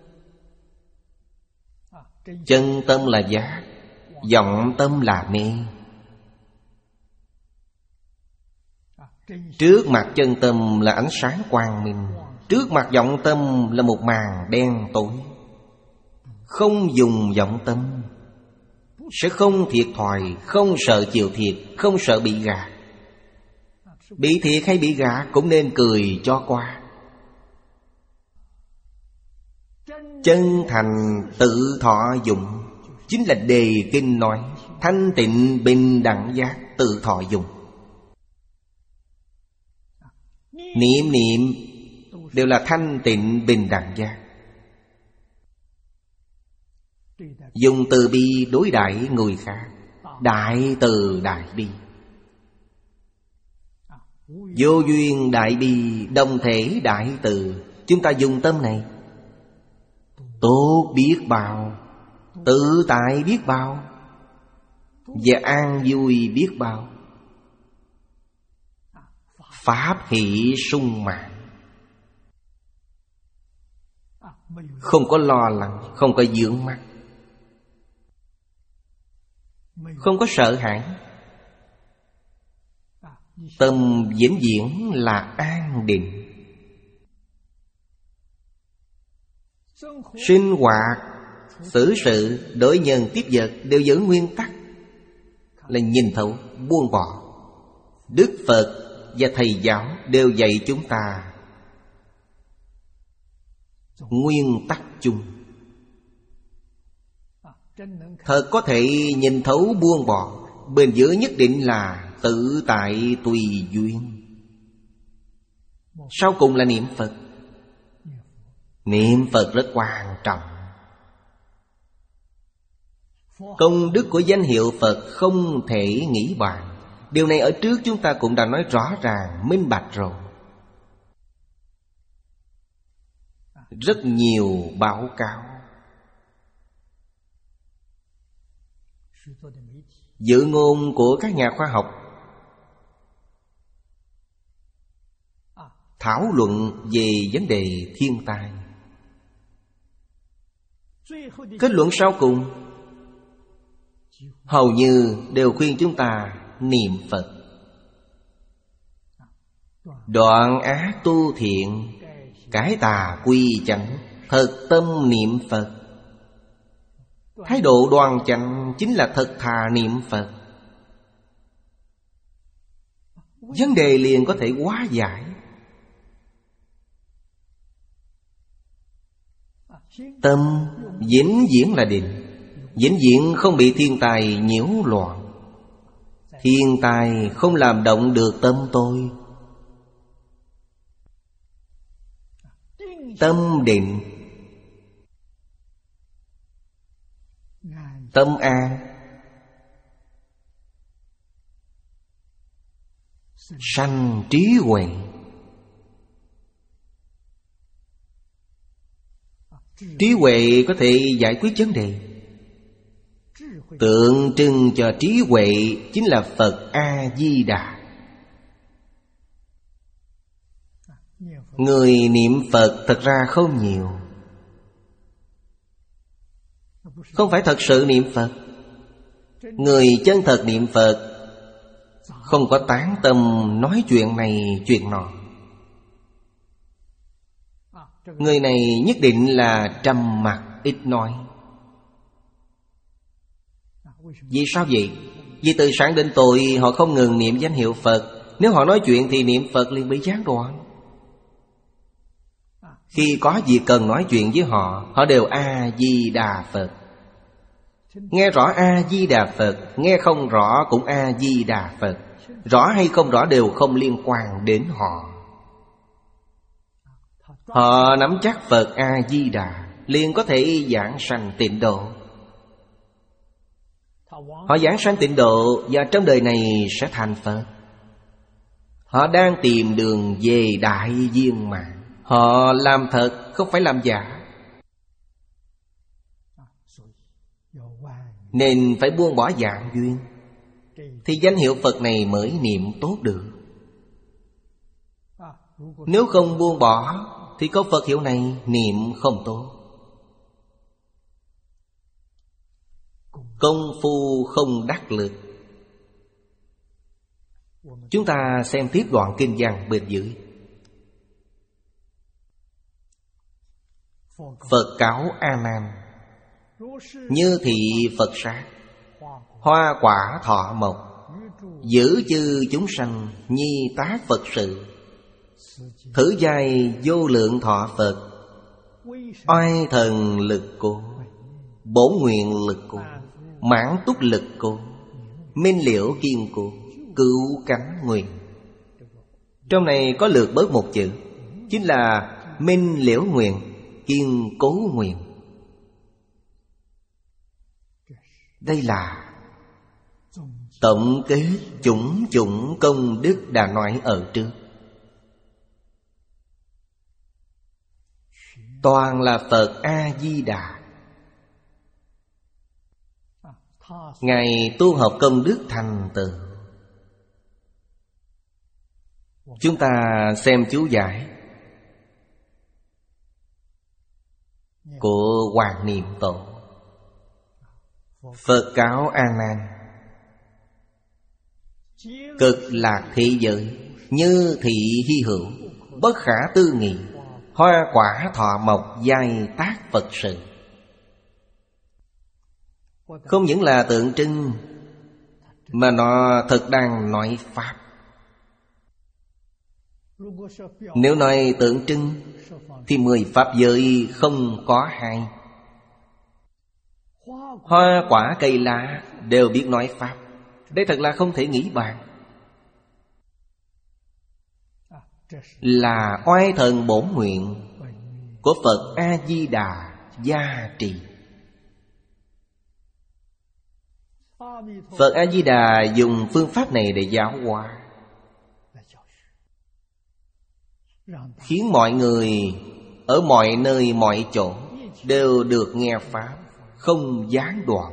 Chân tâm là giác, vọng tâm là mê. Trước mặt chân tâm là ánh sáng quang minh, trước mặt vọng tâm là một màn đen tối. Không dùng vọng tâm sẽ không thiệt thòi, không sợ chịu thiệt, không sợ bị gạt. Bị thiệt hay bị gạt cũng nên cười cho qua. Chân thành tự thọ dụng chính là đề kinh nói thanh tịnh bình đẳng giác tự thọ dụng. Niệm niệm đều là thanh tịnh bình đẳng giác. Dùng từ bi đối đãi người khác, đại từ đại bi. Vô duyên đại bi, đồng thể đại từ. Chúng ta dùng tâm này tốt biết bao, tự tại biết bao, và an vui biết bao. Pháp hỷ sung mãn, không có lo lắng, không có vướng mắc, không có sợ hãi. Tâm vĩnh viễn là an định. Sinh hoạt, xử sự, đối nhân tiếp vật đều giữ nguyên tắc là nhìn thấu, buông bỏ. Đức Phật và Thầy giáo đều dạy chúng ta nguyên tắc chung. Thật có thể nhìn thấu buông bỏ, bên dưới nhất định là tự tại tùy duyên. Sau cùng là niệm Phật. Niệm Phật rất quan trọng. Công đức của danh hiệu Phật không thể nghĩ bàn. Điều này ở trước chúng ta cũng đã nói rõ ràng, minh bạch rồi. Rất nhiều báo cáo. Dự ngôn của các nhà khoa học thảo luận về vấn đề thiên tai. Kết luận sau cùng hầu như đều khuyên chúng ta niệm Phật. Đoạn ác tu thiện, cải tà quy chánh, thật tâm niệm Phật. Thái độ đoan chánh chính là thật thà niệm Phật. Vấn đề liền có thể hóa giải. Tâm vĩnh viễn là định, vĩnh viễn không bị thiên tài nhiễu loạn. Thiên tài không làm động được tâm tôi. Tâm định, tâm an, sanh trí huệ. Trí huệ có thể giải quyết vấn đề. Tượng trưng cho trí huệ chính là Phật A-di-đà. Người niệm Phật thật ra không nhiều, không phải thật sự niệm Phật. Người chân thật niệm Phật không có tán tâm nói chuyện này chuyện nọ. Người này nhất định là trầm mặc ít nói. Vì sao vậy? Vì từ sáng đến tối họ không ngừng niệm danh hiệu Phật. Nếu họ nói chuyện thì niệm Phật liền bị gián đoạn. Khi có gì cần nói chuyện với họ, họ đều A-di-đà Phật. Nghe rõ A-di-đà Phật, nghe không rõ cũng A-di-đà Phật. Rõ hay không rõ đều không liên quan đến họ. Họ nắm chắc Phật A-di-đà liền có thể giảng sanh tịnh độ. Họ giảng sanh tịnh độ và trong đời này sẽ thành Phật. Họ đang tìm đường về đại viên mãn. Họ làm thật, không phải làm giả. Nên phải buông bỏ dạng duyên, thì danh hiệu Phật này mới niệm tốt được. Nếu không buông bỏ thì câu Phật hiệu này niệm không tốt. Công phu không đắc lực. Chúng ta xem tiếp đoạn kinh văn bên dưới. Phật cáo A Nan: như thị Phật sát, hoa quả thọ mộc, giữ chư chúng sanh nhi tác Phật sự. Thử giai vô lượng thọ Phật, oai thần lực cố, bổn nguyện lực cố, mãn túc lực cố, minh liễu kiên cố, cứu cánh nguyện. Trong này có lược bớt một chữ, chính là minh liễu nguyện, kiên cố nguyện. Đây là tổng kết chủng chủng công đức đã nói ở trước. Toàn là Phật A-di-đà. Ngài tu học công đức thành tựu. Chúng ta xem chú giải của Hoàng Niệm Tổ. Phật cáo A Nan: cực lạc thế giới, như thị hy hữu, bất khả tư nghị, hoa quả thọ mộc, giai tác Phật sự. Không những là tượng trưng, mà nó thật đang nói Pháp. Nếu nói tượng trưng thì mười Pháp giới không có hai. Hoa quả cây lá đều biết nói Pháp. Đây thật là không thể nghĩ bàn. Là oai thần bổn nguyện của Phật A-di-đà gia trì. Phật A-di-đà dùng phương pháp này để giáo hóa, khiến mọi người ở mọi nơi mọi chỗ đều được nghe Pháp, không gián đoạn.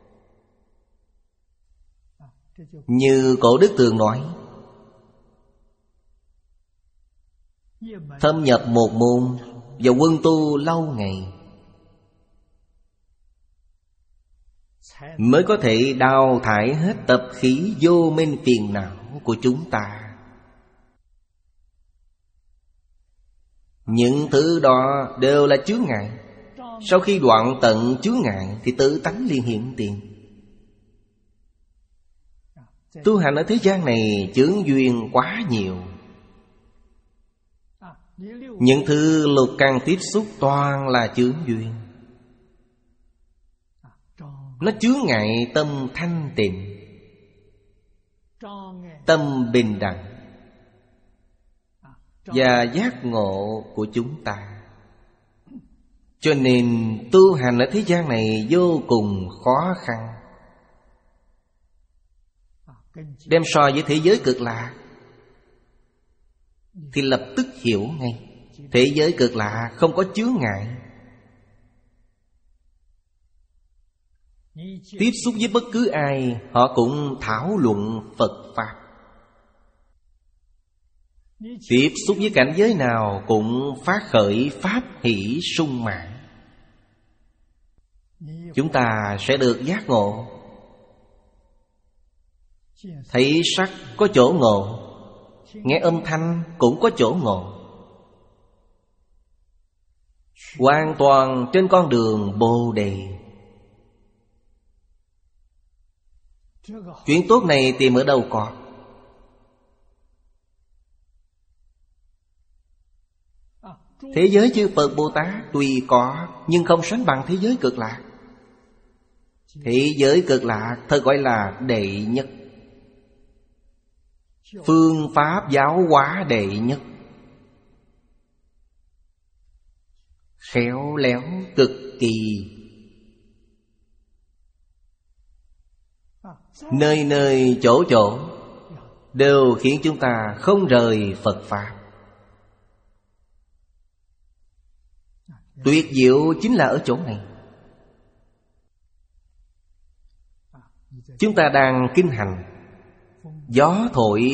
Như Cổ Đức thường nói, thâm nhập một môn và quân tu lâu ngày mới có thể đào thải hết tập khí vô minh phiền não của chúng ta. Những thứ đó đều là chướng ngại. Sau khi đoạn tận chướng ngại thì tự tánh liền hiện tiền. Tu hành ở thế gian này chướng duyên quá nhiều. Những thứ lục căn tiếp xúc toàn là chướng duyên. Nó chướng ngại tâm thanh tịnh, tâm bình đẳng và giác ngộ của chúng ta. Cho nên tu hành ở thế gian này vô cùng khó khăn. Đem so với thế giới cực lạc thì lập tức hiểu ngay. Thế giới cực lạc không có chướng ngại. Tiếp xúc với bất cứ ai, họ cũng thảo luận Phật Pháp. Tiếp xúc với cảnh giới nào cũng phát khởi pháp hỷ sung mãn. Chúng ta sẽ được giác ngộ. Thấy sắc có chỗ ngộ, nghe âm thanh cũng có chỗ ngộ. Hoàn toàn trên con đường Bồ Đề. Chuyện tốt này tìm ở đâu có? Thế giới chư Phật Bồ Tát tuy có, nhưng không sánh bằng thế giới cực lạc. Thế giới cực lạc thật gọi là đệ nhất. Phương pháp giáo hóa đệ nhất, khéo léo cực kỳ. Nơi nơi chỗ chỗ đều khiến chúng ta không rời Phật Pháp. Tuyệt diệu chính là ở chỗ này. Chúng ta đang kinh hành, gió thổi,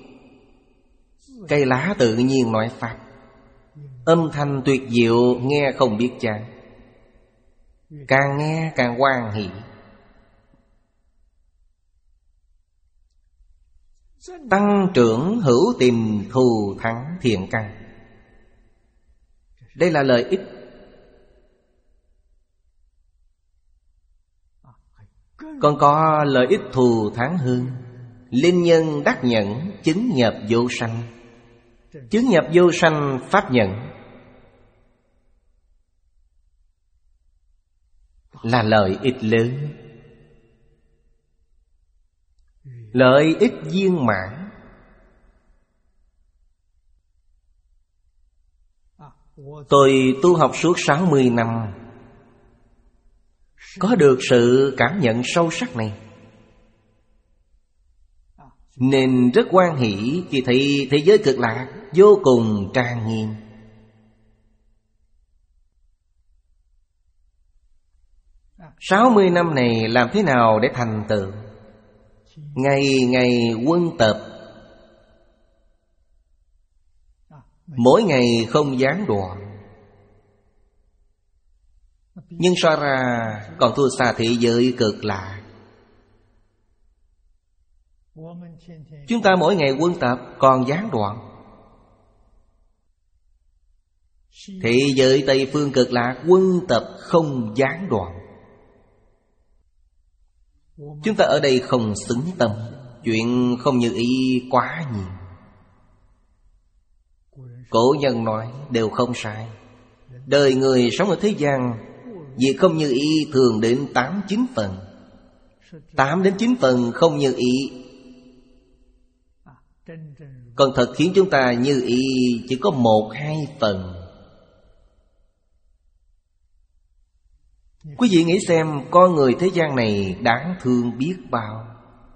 cây lá tự nhiên nói Pháp. Âm thanh tuyệt diệu nghe không biết chán. Càng nghe càng hoan hỷ. Tăng trưởng hữu tình thù thắng thiện căn. Đây là lợi ích. Còn có lợi ích thù thắng hơn. Linh nhân đắc nhẫn chứng nhập vô sanh. Chứng nhập vô sanh pháp nhẫn là lợi ích lớn. Lợi ích viên mãn. Tôi tu học suốt sáu mươi năm, có được sự cảm nhận sâu sắc này, nên rất hoan hỷ khi thấy thế giới cực lạc vô cùng trang nghiêm. Sáu mươi năm này làm thế nào để thành tựu? Ngày ngày quân tập, mỗi ngày không gián đoạn. Nhưng so ra còn thua xa thế giới cực lạc. Chúng ta mỗi ngày quân tập còn gián đoạn. Thế giới Tây Phương cực lạc quân tập không gián đoạn. Chúng ta ở đây không xứng tâm. Chuyện không như ý quá nhiều. Cổ nhân nói đều không sai. Đời người sống ở thế gian, việc không như ý thường đến tám chín phần. Tám đến chín phần không như ý. Còn thật khiến chúng ta như ý chỉ có một hai phần. Quý vị nghĩ xem, con người thế gian này đáng thương biết bao.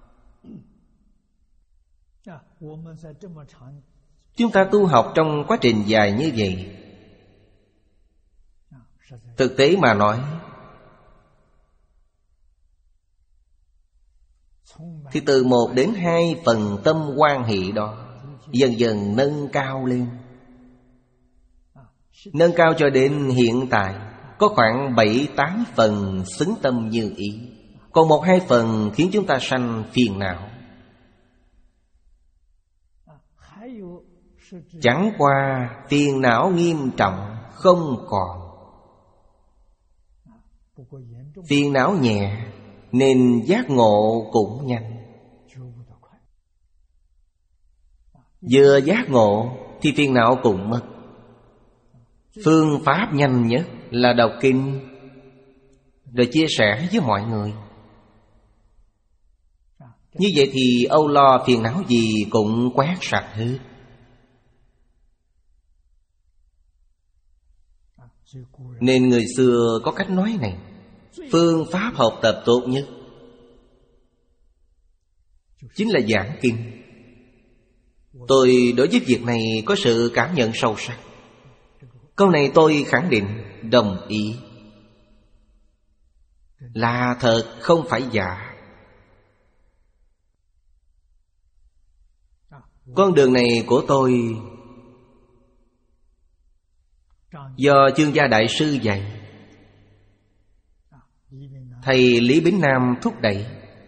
Chúng ta tu học trong quá trình dài như vậy, thực tế mà nói thì từ một đến hai phần tâm hoan hỷ đó dần dần nâng cao lên. Nâng cao cho đến hiện tại có khoảng bảy tám phần xứng tâm như ý. Còn một hai phần khiến chúng ta sanh phiền não. Chẳng qua phiền não nghiêm trọng không còn. Phiền não nhẹ nên giác ngộ cũng nhanh. Vừa giác ngộ thì phiền não cũng mất. Phương pháp nhanh nhất là đọc kinh, rồi chia sẻ với mọi người. Như vậy thì âu lo phiền não gì cũng quét sạch hết. Nên người xưa có cách nói này: phương pháp học tập tốt nhất chính là giảng kinh. Tôi đối với việc này có sự cảm nhận sâu sắc. Câu này tôi khẳng định, đồng ý, là thật, không phải giả. Con đường này của tôi do Chương Gia Đại Sư dạy, thầy Lý Bính Nam thúc đẩy.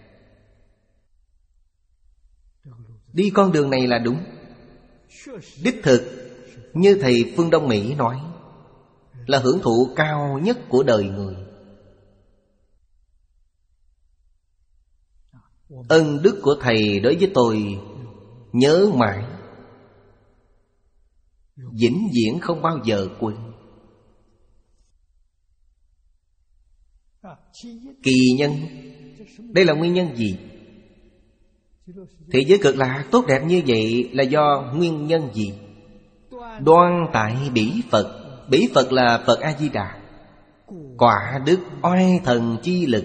Đi con đường này là đúng. Đích thực như thầy Phương Đông Mỹ nói, là hưởng thụ cao nhất của đời người. Ân đức của thầy đối với tôi nhớ mãi, vĩnh viễn không bao giờ quên. Kỳ nhân, đây là nguyên nhân gì? Thế giới cực lạc tốt đẹp như vậy là do nguyên nhân gì? Đoan tại bỉ Phật. Bỉ Phật là Phật A-di-đà. Quả đức oai thần chi lực.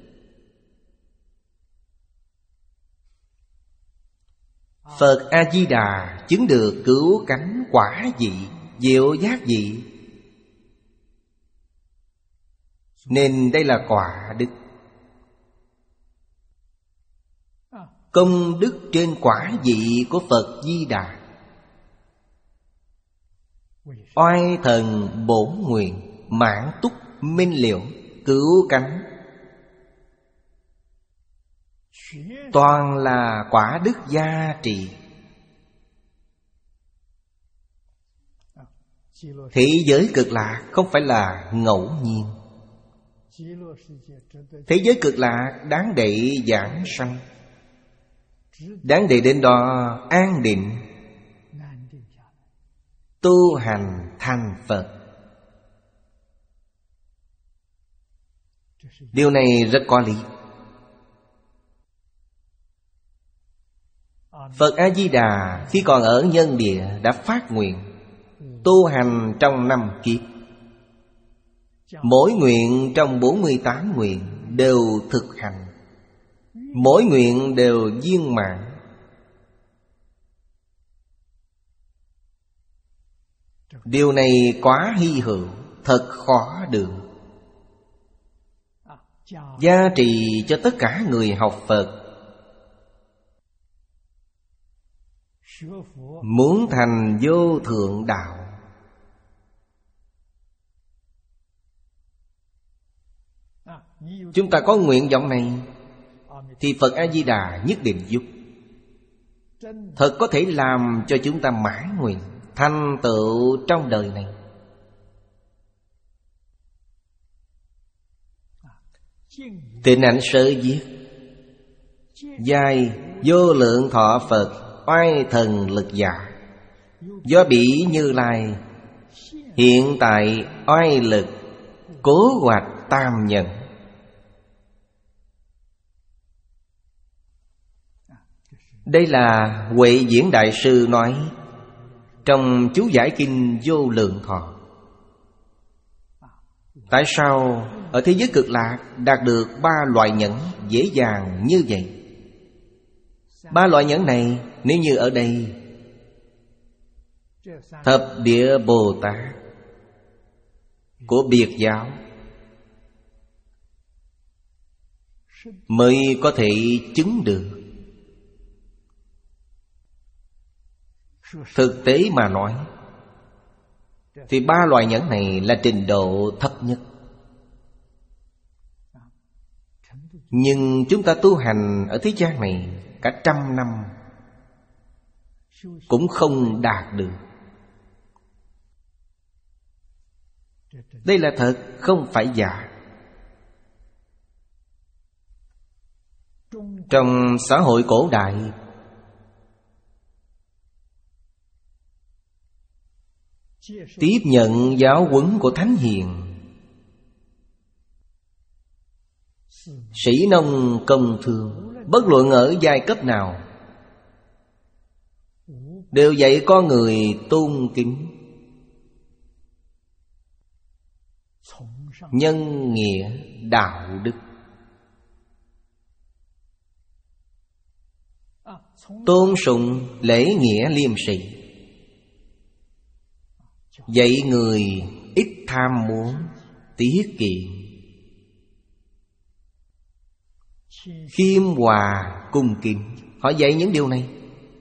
Phật A-di-đà chứng được cứu cánh quả vị, diệu giác vị, nên đây là quả đức. Công đức trên quả vị của Phật Di Đà. Oai thần bổn nguyện, mãn túc minh liễu, cứu cánh, toàn là quả đức gia trị. Thế giới cực lạc không phải là ngẫu nhiên. Thế giới cực lạc đáng để giảng sanh, đáng để đến đó an định, tu hành thành Phật. Điều này rất có lý. Phật A-di-đà khi còn ở nhân địa đã phát nguyện tu hành trong năm kiếp. Mỗi nguyện trong bốn mươi tám nguyện đều thực hành, mỗi nguyện đều viên mãn. Điều này quá hy hữu, thật khó được. Gia trì cho tất cả người học Phật. Muốn thành vô thượng đạo, chúng ta có nguyện vọng này thì Phật A-di-đà nhất định giúp. Thật có thể làm cho chúng ta mãn nguyện, thành tựu trong đời này. Tịnh Ảnh Sớ viết: giai vô lượng thọ Phật, oai thần lực giả, do bỉ Như Lai, hiện tại oai lực, cố hoạch tam nhân. Đây là Huệ Diễn Đại Sư nói trong chú giải kinh Vô Lượng Thọ. Tại sao ở thế giới cực lạc đạt được ba loại nhẫn dễ dàng như vậy? Ba loại nhẫn này nếu như ở đây Thập Địa Bồ Tát của biệt giáo mới có thể chứng được. Thực tế mà nói thì ba loại nhẫn này là trình độ thấp nhất. Nhưng chúng ta tu hành ở thế gian này cả trăm năm cũng không đạt được. Đây là thật, không phải giả. Trong xã hội cổ đại, tiếp nhận giáo huấn của Thánh Hiền. Sĩ nông công thương, bất luận ở giai cấp nào, đều dạy con người tôn kính nhân nghĩa đạo đức. Tôn sùng lễ nghĩa liêm sĩ, dạy người ít tham muốn, tiết kiệm, khiêm hòa cung kính. Họ dạy những điều này.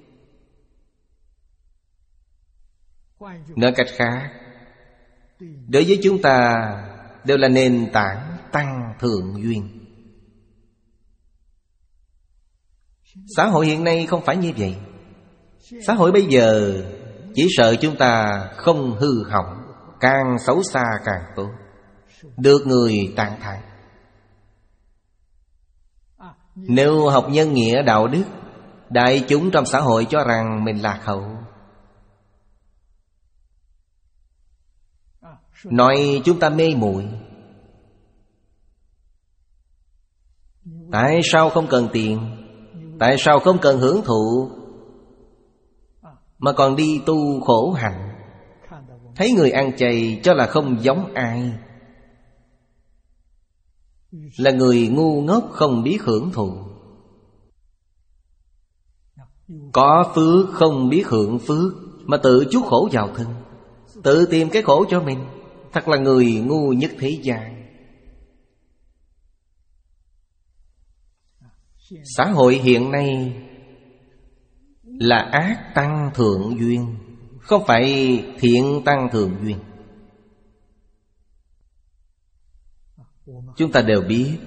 Nói cách khác, đối với chúng ta đều là nền tảng tăng thượng duyên. Xã hội hiện nay không phải như vậy. Xã hội bây giờ chỉ sợ chúng ta không hư hỏng, càng xấu xa càng tốt, được người tán thán. Nếu học nhân nghĩa đạo đức, đại chúng trong xã hội cho rằng mình lạc hậu, nói chúng ta mê muội. Tại sao không cần tiền? Tại sao không cần hưởng thụ mà còn đi tu khổ hạnh? Thấy người ăn chay cho là không giống ai, là người ngu ngốc không biết hưởng thụ. Có phước không biết hưởng phước, mà tự chuốc khổ vào thân, tự tìm cái khổ cho mình. Thật là người ngu nhất thế gian. Xã hội hiện nay là ác tăng thượng duyên, không phải thiện tăng thượng duyên. Chúng ta đều biết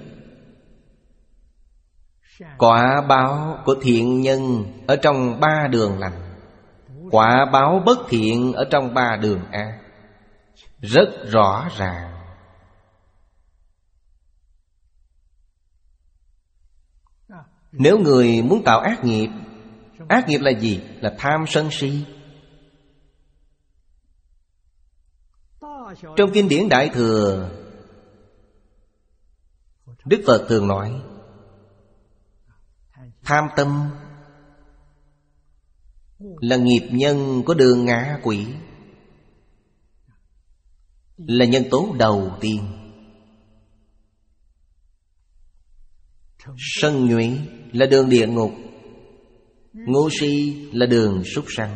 quả báo của thiện nhân ở trong ba đường lành, quả báo bất thiện ở trong ba đường ác, rất rõ ràng. Nếu người muốn tạo ác nghiệp, ác nghiệp là gì? Là tham sân si. Trong kinh điển Đại Thừa, Đức Phật thường nói tham tâm là nghiệp nhân của đường ngạ quỷ, là nhân tố đầu tiên. Sân nhuệ là đường địa ngục, ngu si là đường súc sanh.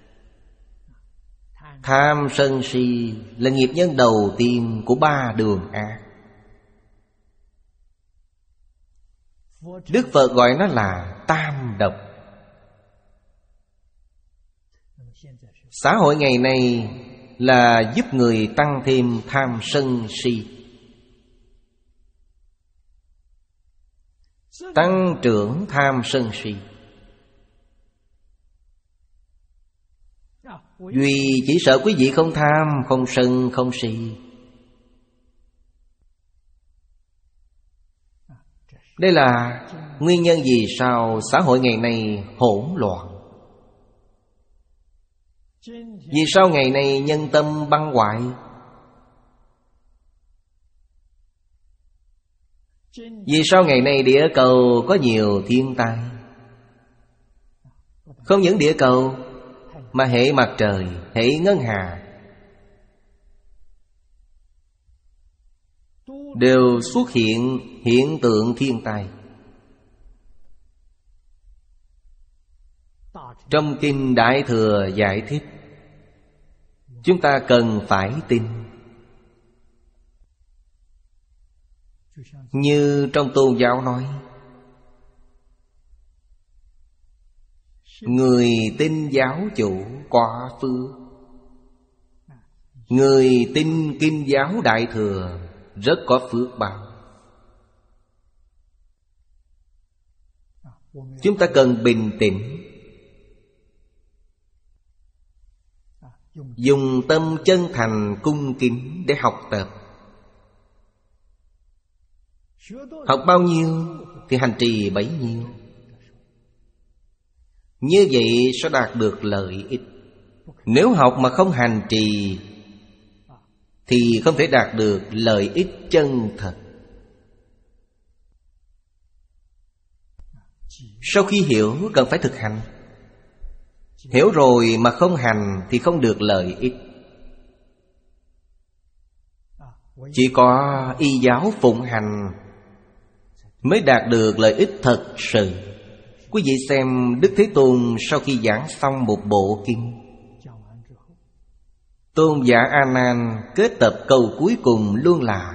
Tham sân si là nghiệp nhân đầu tiên của ba đường ác. Đức Phật gọi nó là tam độc. Xã hội ngày nay là giúp người tăng thêm tham sân si, tăng trưởng tham sân si. Duy chỉ sợ quý vị không tham, không sân, không si. Đây là nguyên nhân vì sao xã hội ngày nay hỗn loạn. Vì sao ngày nay nhân tâm băng hoại? Vì sao ngày nay địa cầu có nhiều thiên tai? Không những địa cầu, mà hệ mặt trời, hệ ngân hà đều xuất hiện hiện tượng thiên tai. Trong kinh Đại Thừa giải thích, chúng ta cần phải tin. Như trong tôn giáo nói, người tin giáo chủ có phước. Người tin kinh giáo Đại Thừa rất có phước báo. Chúng ta cần bình tĩnh, dùng tâm chân thành cung kính để học tập. Học bao nhiêu thì hành trì bấy nhiêu. Như vậy sẽ đạt được lợi ích. Nếu học mà không hành trì thì không thể đạt được lợi ích chân thật. Sau khi hiểu cần phải thực hành. Hiểu rồi mà không hành thì không được lợi ích. Chỉ có y giáo phụng hành mới đạt được lợi ích thật sự. Quý vị xem Đức Thế Tôn sau khi giảng xong một bộ kinh, Tôn giả A Nan kết tập câu cuối cùng luôn là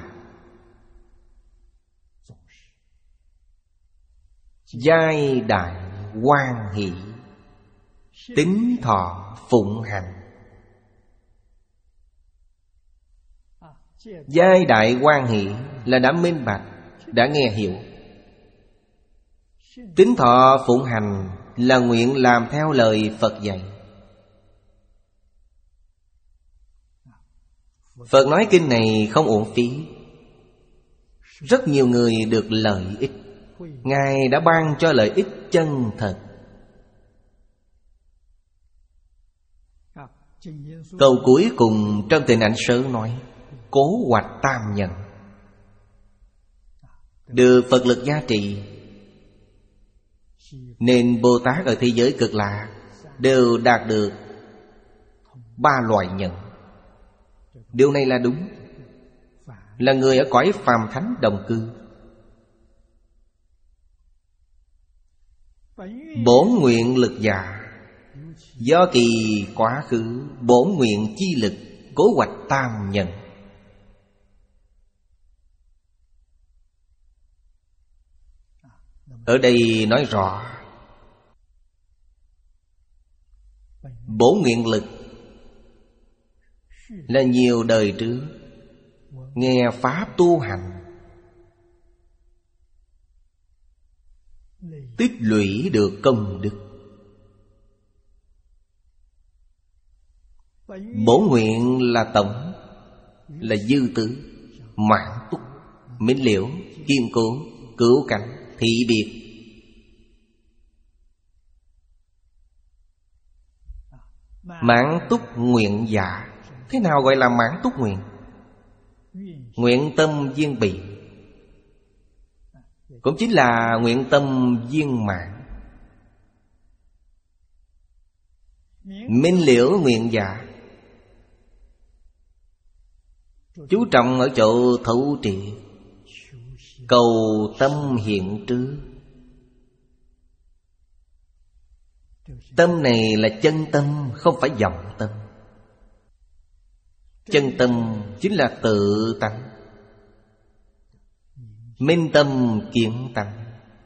giai đại hoan hỷ, tín thọ phụng hành. Giai đại hoan hỷ là đã minh bạch, đã nghe hiểu. Tín thọ phụng hành là nguyện làm theo lời Phật dạy. Phật nói kinh này không uổng phí. Rất nhiều người được lợi ích. Ngài đã ban cho lợi ích chân thật. Câu cuối cùng trong Tịnh Ảnh Sớ nói cố hoạch tam nhân, được Phật lực gia trì, nên Bồ Tát ở thế giới Cực Lạc đều đạt được ba loại nhân. Điều này là đúng, là người ở cõi phàm thánh đồng cư. Bổn nguyện lực giả, do kỳ quá khứ bổn nguyện chi lực, cố hoạch tam nhân. Ở đây nói rõ bổn nguyện lực là nhiều đời trước nghe pháp tu hành, tích lũy được công đức. Bổn nguyện là tổng, là dư tứ, mãn túc, minh liễu, kiên cố, cứu cảnh, thị biệt. Mãn túc nguyện giả. Thế nào gọi là mãn túc nguyện? Nguyện tâm viên bị, cũng chính là nguyện tâm viên mãn. Minh liễu nguyện giả, chú trọng ở chỗ thấu triệt, cầu tâm hiện trước. Tâm này là chân tâm, không phải vọng tâm. Chân tâm chính là tự tánh, minh tâm kiến tánh.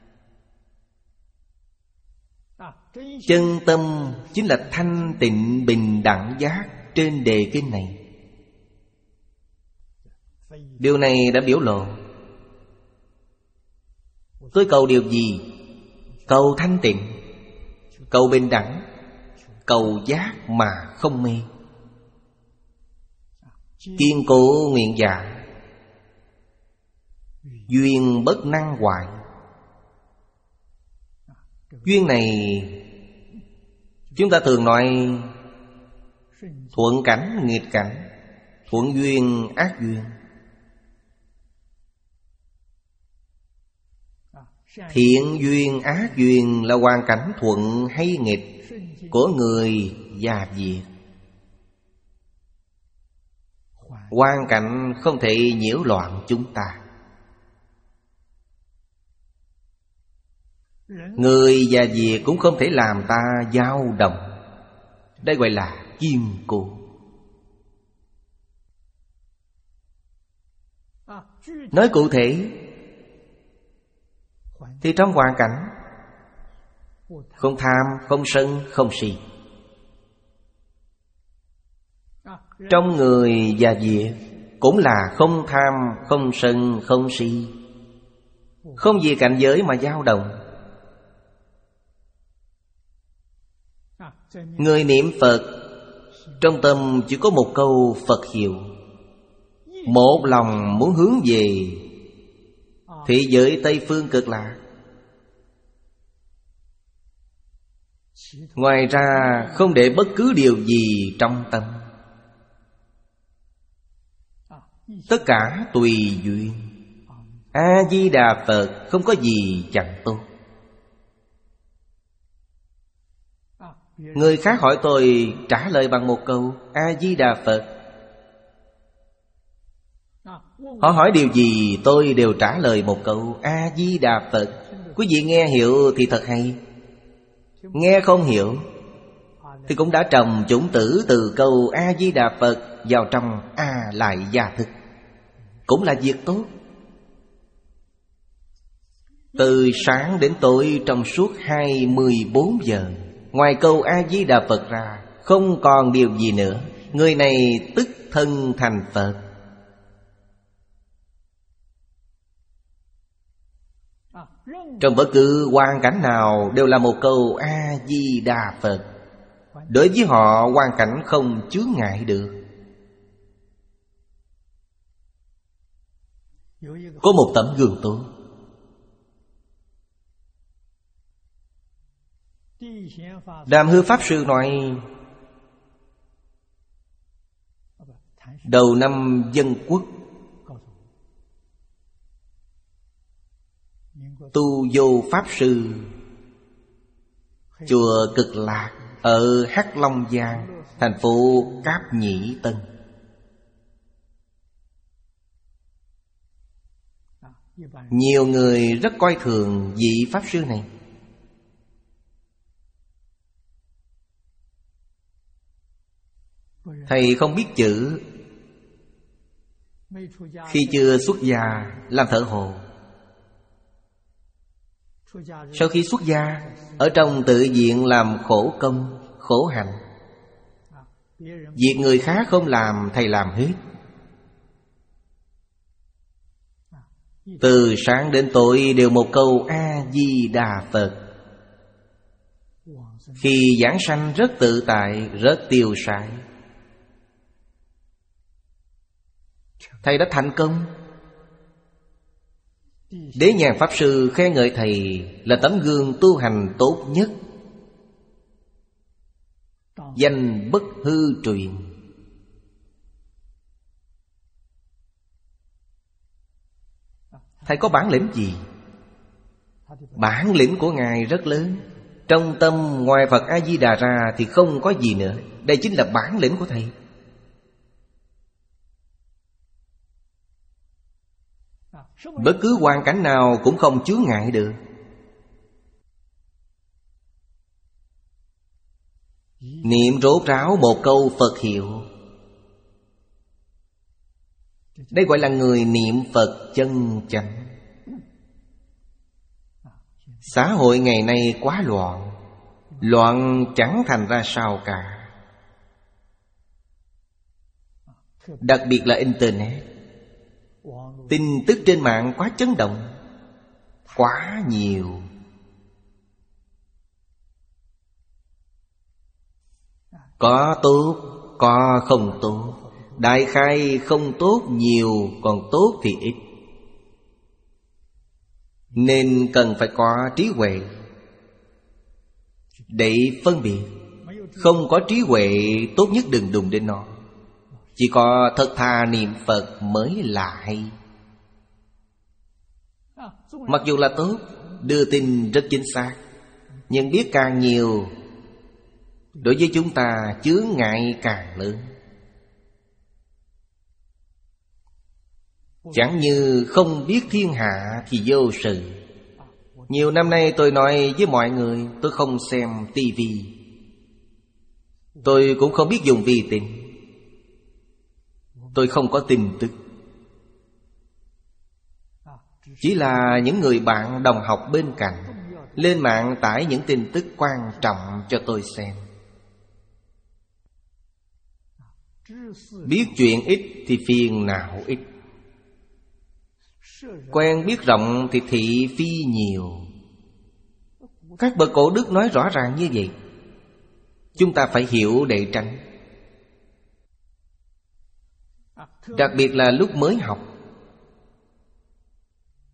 Chân tâm chính là thanh tịnh bình đẳng giác trên đề kinh này. Điều này đã biểu lộ. Tôi cầu điều gì? Cầu thanh tịnh, cầu bình đẳng, cầu giác mà không mê. Kiên cố nguyện giả, duyên bất năng hoại. Duyên này chúng ta thường nói thuận cảnh nghịch cảnh, thuận duyên ác duyên. Thiện duyên ác duyên là hoàn cảnh thuận hay nghịch của người và việc. Hoàn cảnh không thể nhiễu loạn chúng ta. Người và việc cũng không thể làm ta dao động. Đây gọi là kiên cố. Nói cụ thể thì trong hoàn cảnh không tham, không sân, không si. Trong người và việc cũng là không tham, không sân, không si. Không vì cảnh giới mà dao động. Người niệm Phật trong tâm chỉ có một câu Phật hiệu, một lòng muốn hướng về thế giới Tây Phương Cực Lạc. Ngoài ra không để bất cứ điều gì trong tâm. Tất cả tùy duyên. A-di-đà Phật không có gì chẳng tốt. Người khác hỏi tôi trả lời bằng một câu A-di-đà Phật. Họ hỏi điều gì tôi đều trả lời một câu A-di-đà Phật. Quý vị nghe hiểu thì thật hay. Nghe không hiểu thì cũng đã trồng chủng tử từ câu A-di-đà Phật vào trong A Lại Gia Thức. Cũng là việc tốt. Từ sáng đến tối trong suốt hai mươi bốn giờ, ngoài câu A-di-đà Phật ra không còn điều gì nữa. Người này tức thân thành Phật. Trong bất cứ hoàn cảnh nào đều là một câu A-di-đà Phật. Đối với họ hoàn cảnh không chướng ngại được. Có một tấm gương tốt. Đàm Hư Pháp Sư nói, đầu năm Dân Quốc, Tu Vô Pháp Sư, chùa Cực Lạc ở Hắc Long Giang, thành phố Cáp Nhĩ Tân. Nhiều người rất coi thường vị Pháp Sư này. Thầy không biết chữ. Khi chưa xuất gia làm thợ hồ. Sau khi xuất gia, ở trong tự viện làm khổ công, khổ hạnh. Việc người khác không làm, thầy làm hết. Từ sáng đến tối đều một câu A-di-đà Phật. Khi giảng sanh rất tự tại, rất tiêu sái. Thầy đã thành công. Đế Nhàn Pháp Sư khen ngợi thầy là tấm gương tu hành tốt nhất, danh bất hư truyền. Thầy có bản lĩnh gì? Bản lĩnh của Ngài rất lớn. Trong tâm ngoài Phật A-di-đà ra thì không có gì nữa. Đây chính là bản lĩnh của thầy. Bất cứ hoàn cảnh nào cũng không chướng ngại được. Niệm rốt ráo một câu Phật hiệu. Đây gọi là người niệm Phật chân chánh. Xã hội ngày nay quá loạn. Loạn chẳng thành ra sao cả. Đặc biệt là Internet. Tin tức trên mạng quá chấn động. Quá nhiều. Có tốt, có không tốt. Đại khai không tốt nhiều, còn tốt thì ít. Nên cần phải có trí huệ để phân biệt. Không có trí huệ, tốt nhất đừng đụng đến nó. Chỉ có thật thà niệm Phật mới là hay. Mặc dù là tốt, đưa tin rất chính xác, nhưng biết càng nhiều, đối với chúng ta chướng ngại càng lớn. Chẳng như không biết thiên hạ thì vô sự. Nhiều năm nay tôi nói với mọi người, tôi không xem tivi, tôi cũng không biết dùng vi tính. Tôi không có tin tức. Chỉ là những người bạn đồng học bên cạnh lên mạng tải những tin tức quan trọng cho tôi xem. Biết chuyện ít thì phiền não ít. Quen biết rộng thì thị phi nhiều. Các bậc cổ đức nói rõ ràng như vậy. Chúng ta phải hiểu để tránh. Đặc biệt là lúc mới học,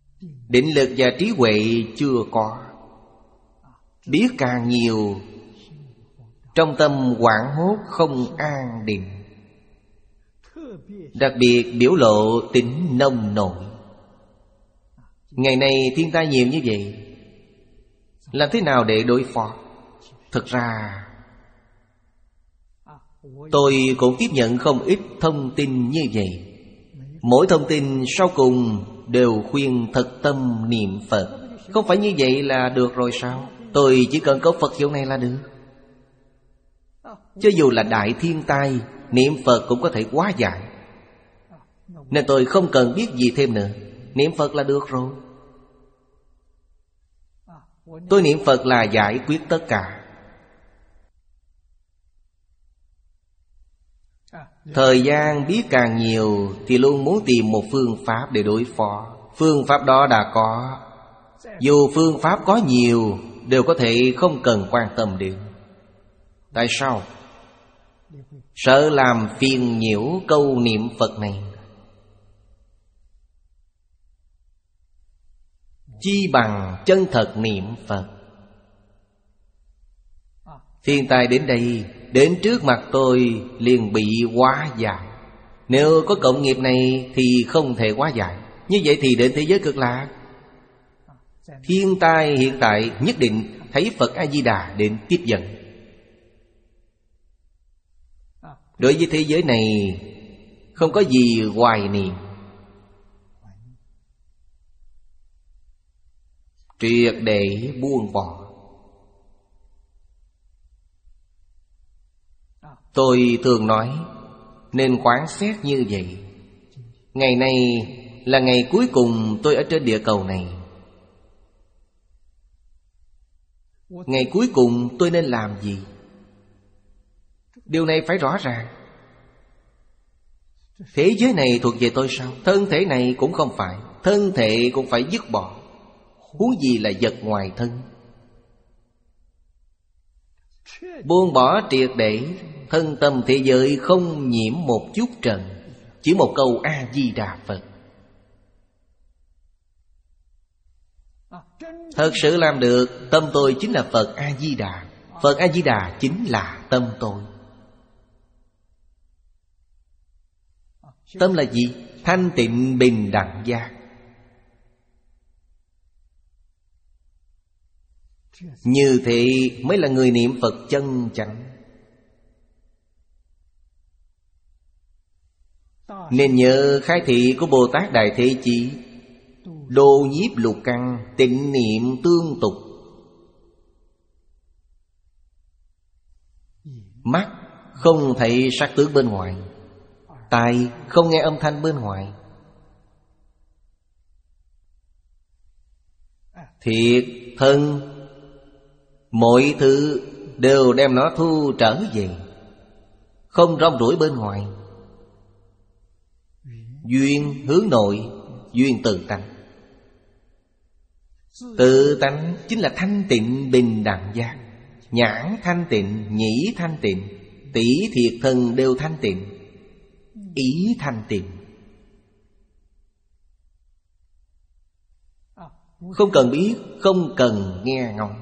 định lực và trí huệ chưa có. Biết càng nhiều trong tâm hoảng hốt không an định. Đặc biệt biểu lộ tính nông nổi. Ngày nay thiên tai nhiều như vậy, làm thế nào để đối phó? Thực ra tôi cũng tiếp nhận không ít thông tin như vậy. Mỗi thông tin sau cùng đều khuyên thật tâm niệm Phật. Không phải như vậy là được rồi sao? Tôi chỉ cần có Phật hiệu này là được. Cho dù là đại thiên tai, niệm Phật cũng có thể hóa giải. Nên tôi không cần biết gì thêm nữa. Niệm Phật là được rồi. Tôi niệm Phật là giải quyết tất cả. Thời gian biết càng nhiều thì luôn muốn tìm một phương pháp để đối phó. Phương pháp đó đã có. Dù phương pháp có nhiều, đều có thể không cần quan tâm đến. Tại sao? Sợ làm phiền nhiễu câu niệm Phật này. Chi bằng chân thật niệm Phật. Thiên tai đến đây, đến trước mặt tôi liền bị hóa giải. Nếu có cộng nghiệp này thì không thể hóa giải. Như vậy thì đến thế giới cực lạc, thiên tai hiện tại nhất định thấy Phật A-di-đà đến tiếp dẫn. Đối với thế giới này không có gì hoài niệm, triệt để buông bỏ. Tôi thường nói nên quán xét như vậy. Ngày nay là ngày cuối cùng tôi ở trên địa cầu này. Ngày cuối cùng tôi nên làm gì? Điều này phải rõ ràng. Thế giới này thuộc về tôi sao? Thân thể này cũng không phải. Thân thể cũng phải dứt bỏ. Huống gì là vật ngoài thân. Buông bỏ triệt để. Thân tâm thế giới không nhiễm một chút trần. Chỉ một câu A-di-đà Phật. Thật sự làm được, tâm tôi chính là Phật A-di-đà. Phật A-di-đà chính là tâm tôi. Tâm là gì? Thanh tịnh bình đẳng giác. Như thế mới là người niệm Phật chân chánh. Nên nhớ khai thị của Bồ Tát Đại Thế Chí: Đô nhiếp lục căn, tịnh niệm tương tục. Mắt không thấy sắc tướng bên ngoài, tai không nghe âm thanh bên ngoài. Thiệt thân mọi thứ đều đem nó thu trở về, không rong ruổi bên ngoài. Duyên hướng nội, duyên tự tánh. Tự tánh chính là thanh tịnh bình đẳng giác. Nhãn thanh tịnh, nhĩ thanh tịnh, tỷ thiệt thân đều thanh tịnh, ý thanh tịnh. Không cần biết, không cần nghe ngóng.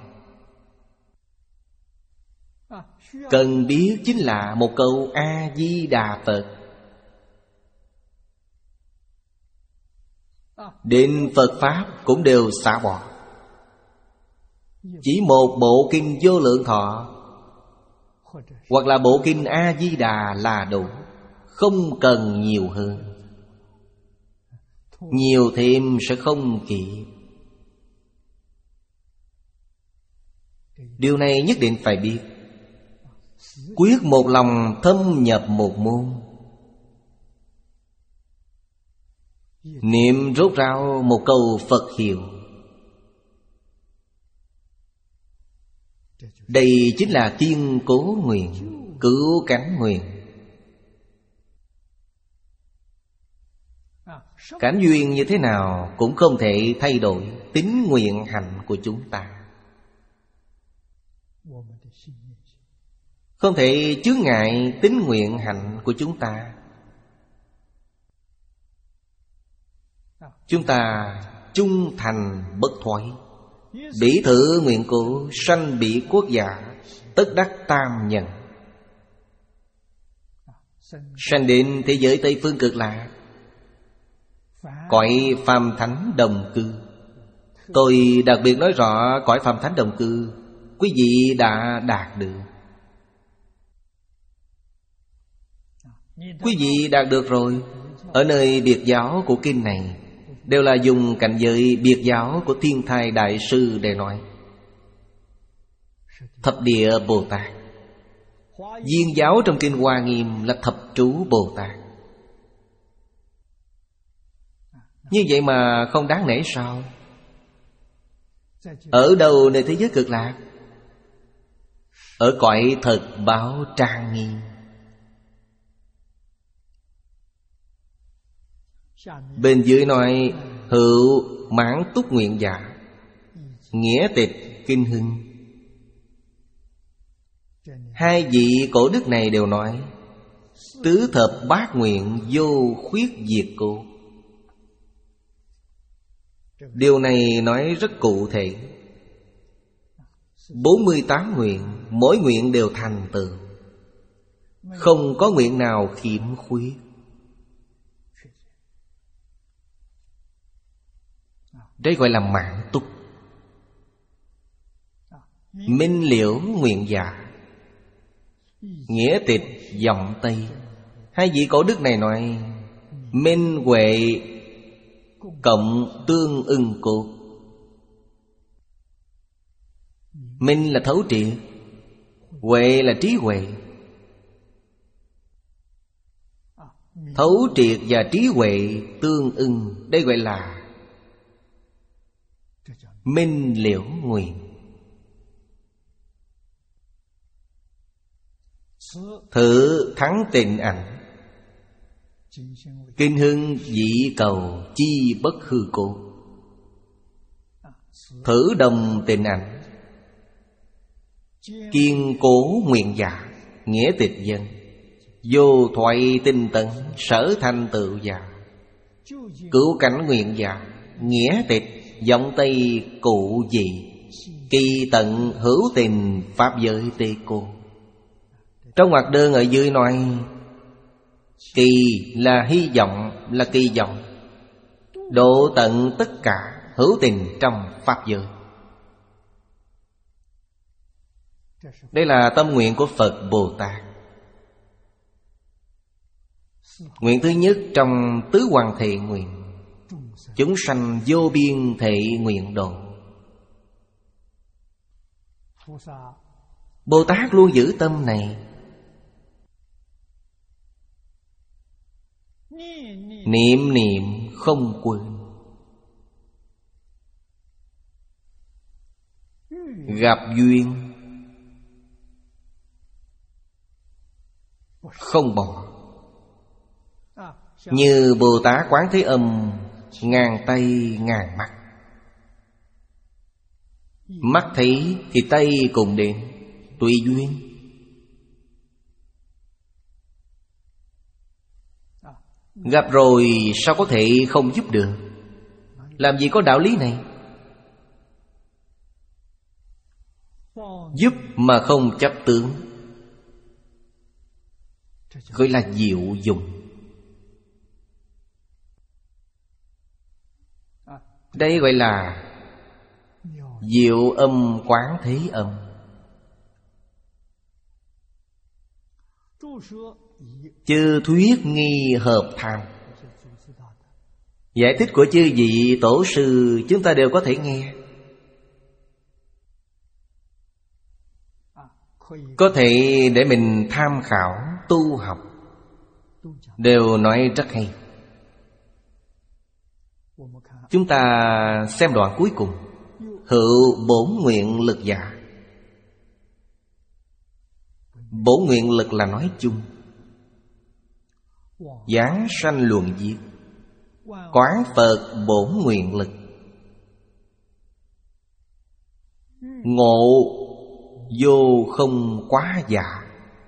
Cần biết chính là một câu A-di-đà Phật. Đến Phật Pháp cũng đều xả bỏ. Chỉ một bộ kinh Vô Lượng Thọ hoặc là bộ kinh A-di-đà là đủ. Không cần nhiều hơn. Nhiều thêm sẽ không kịp. Điều này nhất định phải biết. Quyết một lòng thâm nhập một môn. Niệm rốt ráo một câu Phật hiệu. Đây chính là kiên cố nguyện, cứu cánh nguyện. Cảnh duyên như thế nào cũng không thể thay đổi tín nguyện hạnh của chúng ta. Không thể chướng ngại tín nguyện hạnh của chúng ta. Chúng ta trung thành bất thoái, bỉ thử nguyện cố, sanh bị quốc giả, tất đắc tam nhân, sanh đến thế giới Tây Phương Cực Lạc, cõi phàm thánh đồng cư. Tôi đặc biệt nói rõ cõi phàm thánh đồng cư quý vị đã đạt được. Quý vị đạt được rồi. Ở nơi biệt giáo của kinh này đều là dùng cảnh giới biệt giáo của Thiên Thai Đại Sư để nói. Thập Địa Bồ Tát, Viên giáo trong kinh Hoa Nghiêm là Thập Trú Bồ Tát. Như vậy mà không đáng nể sao? Ở đâu nơi thế giới Cực Lạc? Ở cõi thật báo trang nghiêm. Bên dưới nói hữu mãn túc nguyện giả, nghĩa tịch kinh hưng. Hai vị cổ đức này đều nói tứ thập bát nguyện vô khuyết diệt cô. Điều này nói rất cụ thể. Bốn mươi tám nguyện, mỗi nguyện đều thành tựu, không có nguyện nào khiếm khuyết. Đây gọi là mãn túc. Minh liễu nguyện giả, nghĩa tịch vọng Tây. Hai vị cổ đức này nói minh huệ cộng tương ưng cột. Minh là thấu triệt, huệ là trí huệ. Thấu triệt và trí huệ tương ưng, đây gọi là minh liễu nguyện. Thử thắng tình ảnh, kinh hưng dĩ cầu chi bất hư cố. Thử đồng tình ảnh, kiên cố nguyện giả, nghĩa tịch dân. Vô thoại tinh tấn, sở thành tựu giả. Cứu cảnh nguyện giả, nghĩa tịch vọng Tây cụ dị. Kỳ tận hữu tình pháp giới tê cô. Trong ngoặc đơn ở dưới nói kỳ là hy vọng, là kỳ vọng độ tận tất cả hữu tình trong pháp giới. Đây là tâm nguyện của Phật Bồ Tát. Nguyện thứ nhất trong tứ hoàng thệ nguyện, chúng sanh vô biên thệ nguyện độ. Bồ Tát luôn giữ tâm này. Niệm niệm không quên. Gặp duyên không bỏ. Như Bồ Tát Quán Thế Âm, ngàn tay ngàn mắt. Mắt thấy thì tay cùng đến, tùy duyên. Gặp rồi sao có thể không giúp được? Làm gì có đạo lý này? Giúp mà không chấp tướng, gọi là diệu dụng. Đây gọi là diệu âm quán thế âm. Chư thuyết nghi hợp tham. Giải thích của chư vị tổ sư chúng ta đều có thể nghe, có thể để mình tham khảo tu học, đều nói rất hay. Chúng ta xem đoạn cuối cùng. Hữu bổn nguyện lực giả. Bổn nguyện lực là nói chung. Giáng sanh luận diệt, quán Phật bổn nguyện lực. Ngộ vô không quá dạ,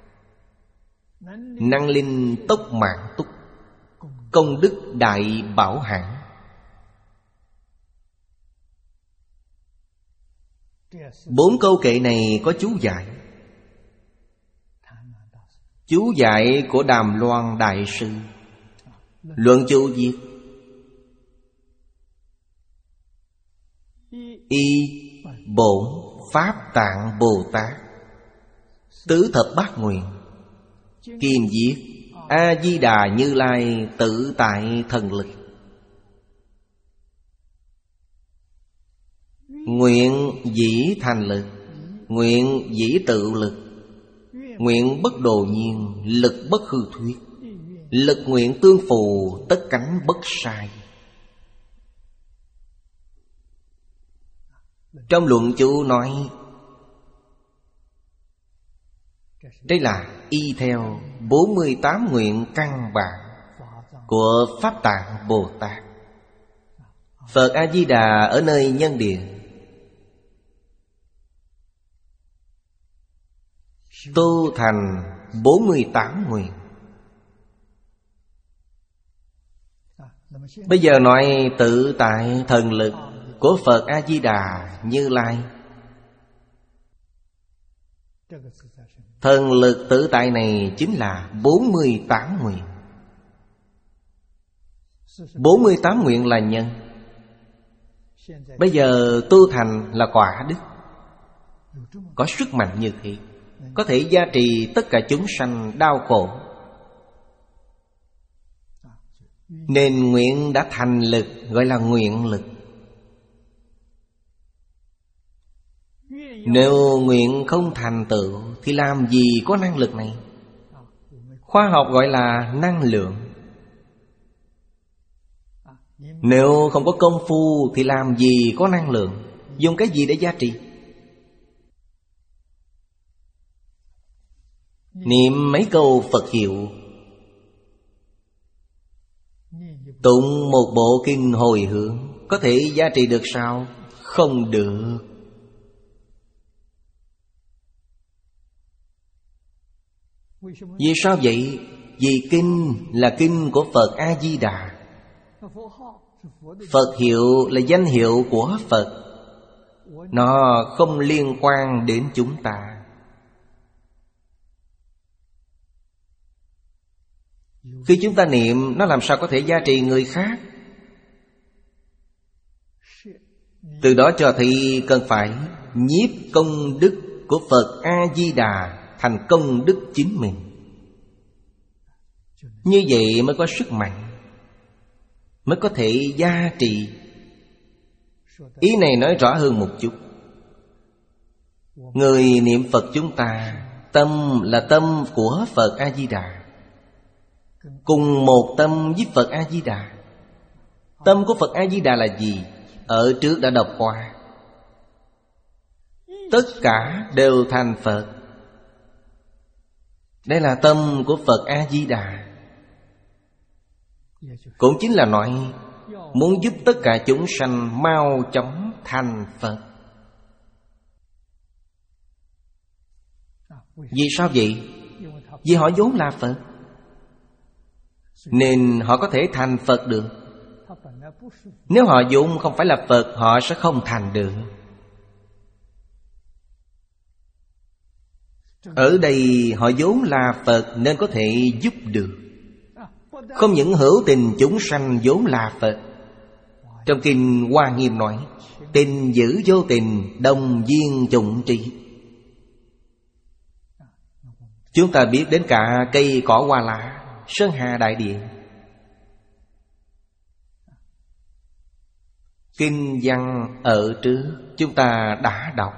năng linh tốc mạng túc, công đức đại bảo hãn. Bốn câu kệ này có chú giải. Chú giải của Đàm Loan Đại Sư. Luận chú viết: Y bổn Pháp Tạng Bồ Tát, tứ thập bát nguyện. Kim viết: A-di-đà Như Lai tự tại thần lực. Nguyện dĩ thành lực, nguyện dĩ tự lực, nguyện bất đồ nhiên, lực bất hư thuyết, lực nguyện tương phù, tất cánh bất sai. Trong luận chú nói đây là y theo bốn mươi tám nguyện căn bản của Pháp Tạng Bồ Tát. Phật A-di-đà ở nơi nhân địa tu thành bốn mươi tám nguyện. Bây giờ nói tự tại thần lực của Phật A-di-đà Như Lai. Thần lực tự tại này chính là bốn mươi tám nguyện. bốn mươi tám nguyện là nhân. Bây giờ tu thành là quả đức. Có sức mạnh như thế, có thể gia trì tất cả chúng sanh đau khổ. Nên nguyện đã thành lực, gọi là nguyện lực. Nếu nguyện không thành tựu thì làm gì có năng lực này? Khoa học gọi là năng lượng. Nếu không có công phu thì làm gì có năng lượng? Dùng cái gì để gia trì? Niệm mấy câu Phật hiệu, tụng một bộ kinh hồi hướng, có thể gia trì được sao? Không được. Vì sao vậy? Vì kinh là kinh của Phật A-di-đà. Phật hiệu là danh hiệu của Phật. Nó không liên quan đến chúng ta. Khi chúng ta niệm, nó làm sao có thể gia trì người khác? Từ đó cho thấy cần phải nhiếp công đức của Phật A-di-đà thành công đức chính mình. Như vậy mới có sức mạnh, mới có thể gia trì. Ý này nói rõ hơn một chút. Người niệm Phật chúng ta, tâm là tâm của Phật A-di-đà, cùng một tâm với Phật A-di-đà. Tâm của Phật A-di-đà là gì? Ở trước đã đọc qua. Tất cả đều thành Phật. Đây là tâm của Phật A-di-đà. Cũng chính là nói muốn giúp tất cả chúng sanh mau chóng thành Phật. Vì sao vậy? Vì họ vốn là Phật, nên họ có thể thành Phật được. Nếu họ vốn không phải là Phật, họ sẽ không thành được. Ở đây họ vốn là Phật nên có thể giúp được. Không những hữu tình chúng sanh vốn là Phật. Trong kinh Hoa Nghiêm nói: tình giữ vô tình, đồng duyên chủng trị. Chúng ta biết đến cả cây cỏ hoa lá, sơn hà đại địa. Kinh văn ở trước chúng ta đã đọc.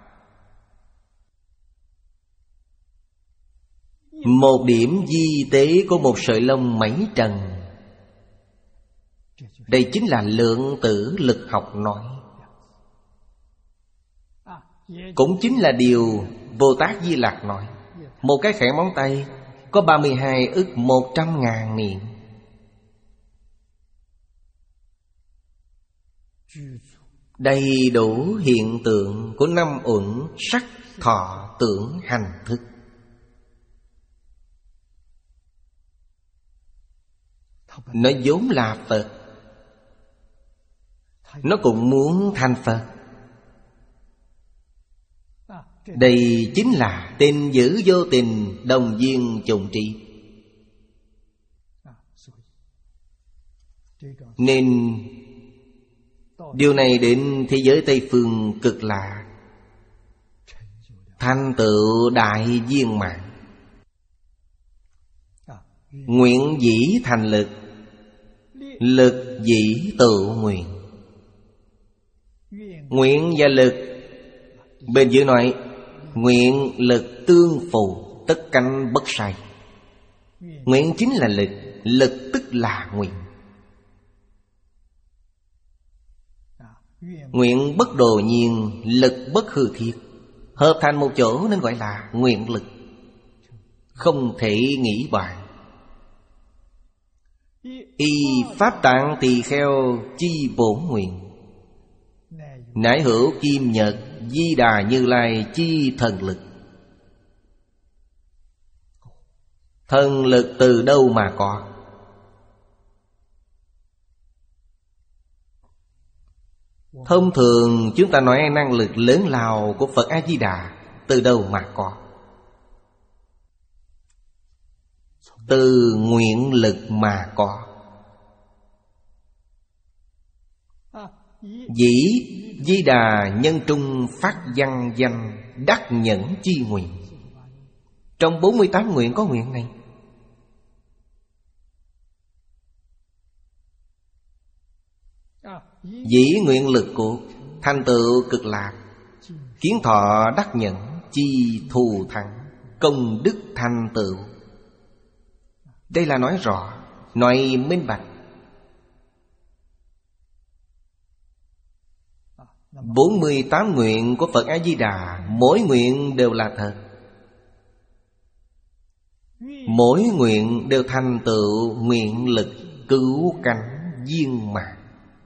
Một điểm di tế của một sợi lông mấy trần. Đây chính là lượng tử lực học nói. Cũng chính là điều Bồ Tát Di Lặc nói. Một cái khẽ móng tay có ba mươi hai ức một trăm ngàn niệm. Đầy đủ hiện tượng của năm uẩn sắc thọ tưởng hành thức. Nó vốn là Phật, nó cũng muốn thành Phật. Đây chính là tình giữ vô tình, đồng duyên chủng trí. Nên điều này đến thế giới Tây Phương cực lạ, thành tựu đại viên mãn. Nguyện dĩ thành lực, lực dĩ tự nguyện. Nguyện và lực, bên dưới nói nguyện lực tương phù, tất cánh bất sai. Nguyện chính là lực, lực tức là nguyện. Nguyện bất đồ nhiên, lực bất hư thiết, hợp thành một chỗ nên gọi là nguyện lực, không thể nghĩ bàn. Y pháp tạng tỳ kheo chi bổn nguyện, nải hữu kim nhật di đà Như Lai chi thần lực. Thần lực từ đâu mà có? Thông thường chúng ta nói năng lực lớn lao của Phật A-di-đà từ đâu mà có? Từ nguyện lực mà có. Dĩ Di Đà nhân trung phát văn danh, đắc nhẫn chi nguyện. Trong bốn mươi tám nguyện có nguyện này. Dĩ nguyện lực cuộc, thành tựu cực lạc, kiến thọ đắc nhẫn, chi thù thắng, công đức thành tựu. Đây là nói rõ, nói minh bạch. Bốn mươi tám nguyện của Phật A-di-đà, mỗi nguyện đều là thật. Mỗi nguyện đều thành tựu nguyện lực cứu cánh viên mãn.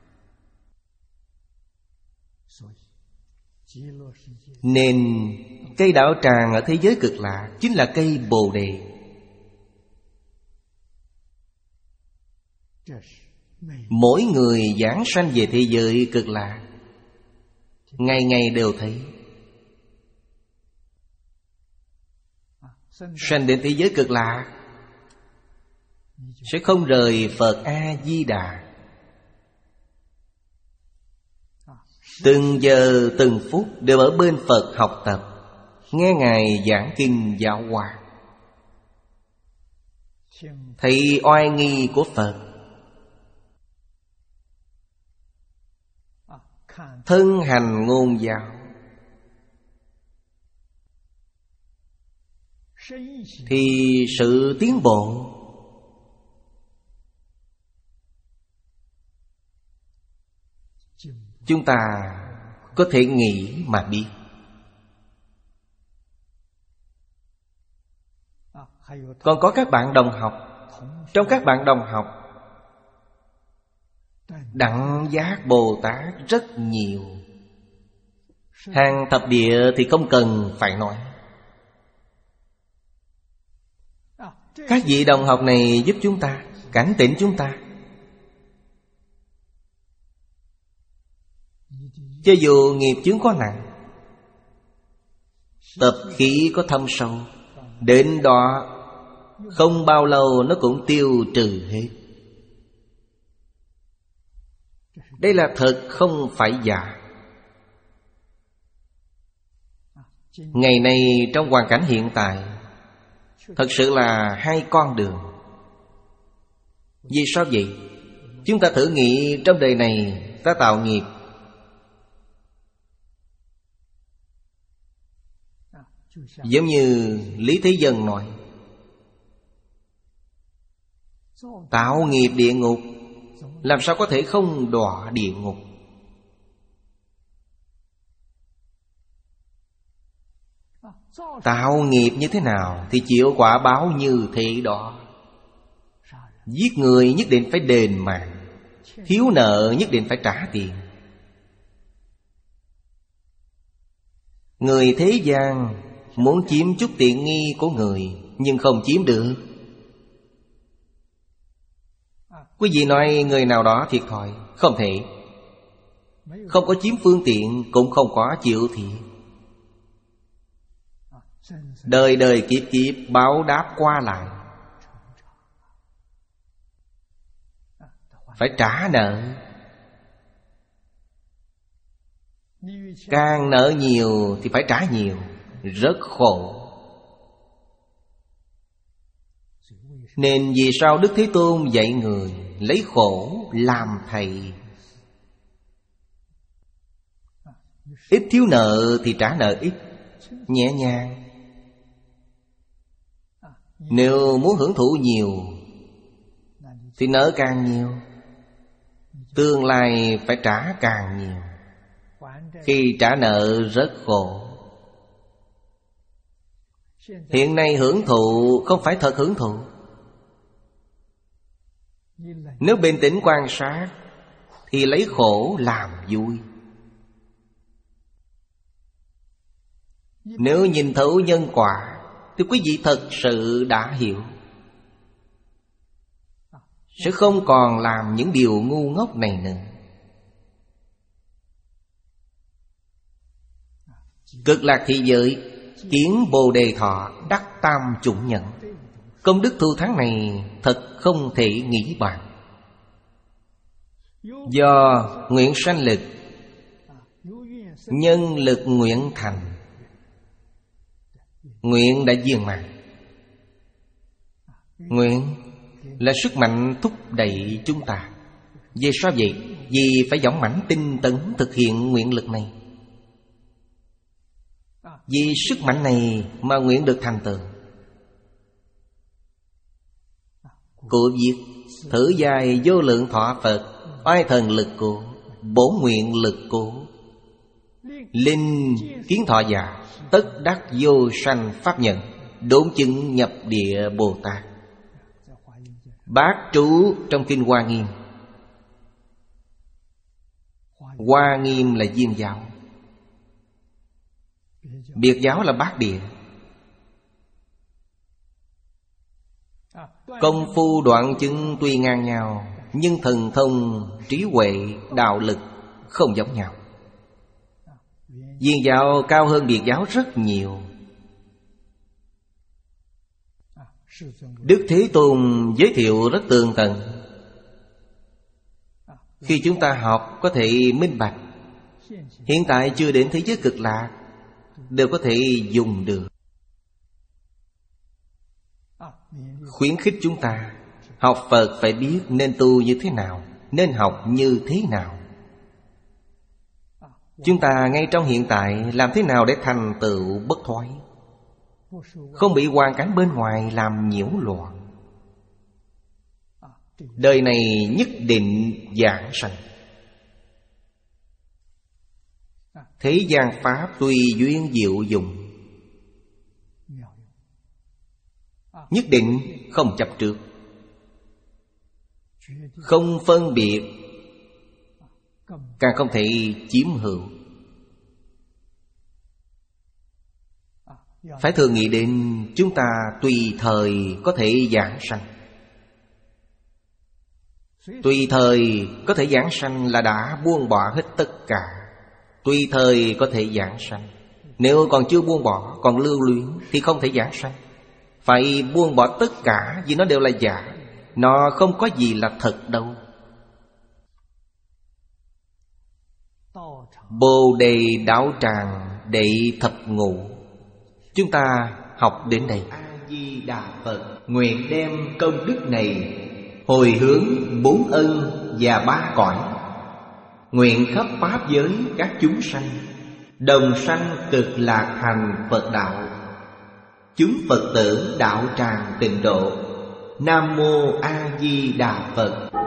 Nên cây đạo tràng ở thế giới cực lạc chính là cây Bồ Đề. Mỗi người giảng sanh về thế giới cực lạc, ngày ngày đều thấy. Sanh đến thế giới cực lạc sẽ không rời Phật A-di-đà. Từng giờ từng phút đều ở bên Phật học tập, nghe Ngài giảng kinh giáo hóa, thấy oai nghi của Phật, thân hành ngôn giáo, thì sự tiến bộ chúng ta có thể nghĩ mà biết. Còn có các bạn đồng học, trong các bạn đồng học, Đặng Giác Bồ Tát rất nhiều. Hàng thập địa thì không cần phải nói. Các vị đồng học này giúp chúng ta, cảnh tỉnh chúng ta. Cho dù nghiệp chướng có nặng, tập khí có thâm sâu, đến đó không bao lâu nó cũng tiêu trừ hết. Đây là thật, không phải giả. Ngày nay trong hoàn cảnh hiện tại, thật sự là hai con đường. Vì sao vậy? Chúng ta thử nghĩ trong đời này ta tạo nghiệp, giống như Lý Thế Dân nói, tạo nghiệp địa ngục, làm sao có thể không đọa địa ngục? Tạo nghiệp như thế nào thì chịu quả báo như thế đó. Giết người nhất định phải đền mạng, thiếu nợ nhất định phải trả tiền. Người thế gian muốn chiếm chút tiện nghi của người, nhưng không chiếm được. Quý vị nói người nào đó thiệt thòi, không thể. Không có chiếm phương tiện, cũng không có chịu thiệt. đời đời kiếp kiếp báo đáp qua lại. Phải trả nợ. Càng nợ nhiều thì phải trả nhiều, rất khổ. Nên vì sao Đức Thế Tôn dạy người lấy khổ làm thầy? Ít thiếu nợ thì trả nợ ít, nhẹ nhàng. Nếu muốn hưởng thụ nhiều thì nợ càng nhiều, tương lai phải trả càng nhiều. Khi trả nợ rất khổ. Hiện nay hưởng thụ không phải thật hưởng thụ. Nếu bình tĩnh quan sát thì lấy khổ làm vui. Nếu nhìn thấu nhân quả thì quý vị thật sự đã hiểu, sẽ không còn làm những điều ngu ngốc này nữa. Cực lạc thị giới kiến Bồ Đề Thọ đắc tam chủng nhận. Công đức thù thắng này thật không thể nghĩ bàn. Do nguyện sanh lực, nhân lực nguyện thành. Nguyện đã viên mãn. Nguyện là sức mạnh thúc đẩy chúng ta. Vì sao vậy? Vì phải dũng mãnh tinh tấn thực hiện nguyện lực này. Vì sức mạnh này mà nguyện được thành tựu. Cụ viết thử dài vô lượng thọ Phật, oai thần lực cụ, bổn nguyện lực cụ, linh kiến thọ giả, tất đắc vô sanh pháp nhận, đốn chứng nhập địa Bồ Tát. Bát trú trong kinh Hoa Nghiêm. Hoa Nghiêm là viên giáo, biệt giáo là bát địa. Công phu đoạn chứng tuy ngang nhau, nhưng thần thông, trí huệ, đạo lực không giống nhau. Viên giáo cao hơn biệt giáo rất nhiều. Đức Thế Tôn giới thiệu rất tường tận. Khi chúng ta học có thể minh bạch. Hiện tại chưa đến thế giới cực lạc đều có thể dùng được. Khuyến khích chúng ta học Phật phải biết nên tu như thế nào, nên học như thế nào. Chúng ta ngay trong hiện tại làm thế nào để thành tựu bất thoái, không bị hoàn cảnh bên ngoài làm nhiễu loạn. Đời này nhất định giảng sanh. Thế gian pháp tùy duyên diệu dụng, nhất định không chấp trước, không phân biệt, càng không thể chiếm hữu. Phải thường nghĩ đến chúng ta tùy thời có thể giảng sanh. Tùy thời có thể giảng sanh là đã buông bỏ hết tất cả. Tùy thời có thể giảng sanh. Nếu còn chưa buông bỏ, còn lưu luyến thì không thể giảng sanh. Phải buông bỏ tất cả vì nó đều là giả. Nó không có gì là thật đâu. Bồ Đề Đạo Tràng đệ thập ngũ. Chúng ta học đến đây. A-di-đà Phật nguyện đem công đức này hồi hướng bốn ân và ba cõi, nguyện khắp pháp giới các chúng sanh đồng sanh cực lạc thành Phật đạo. Chúng Phật tử đạo tràng tịnh độ. Nam mô A Di Đà Phật.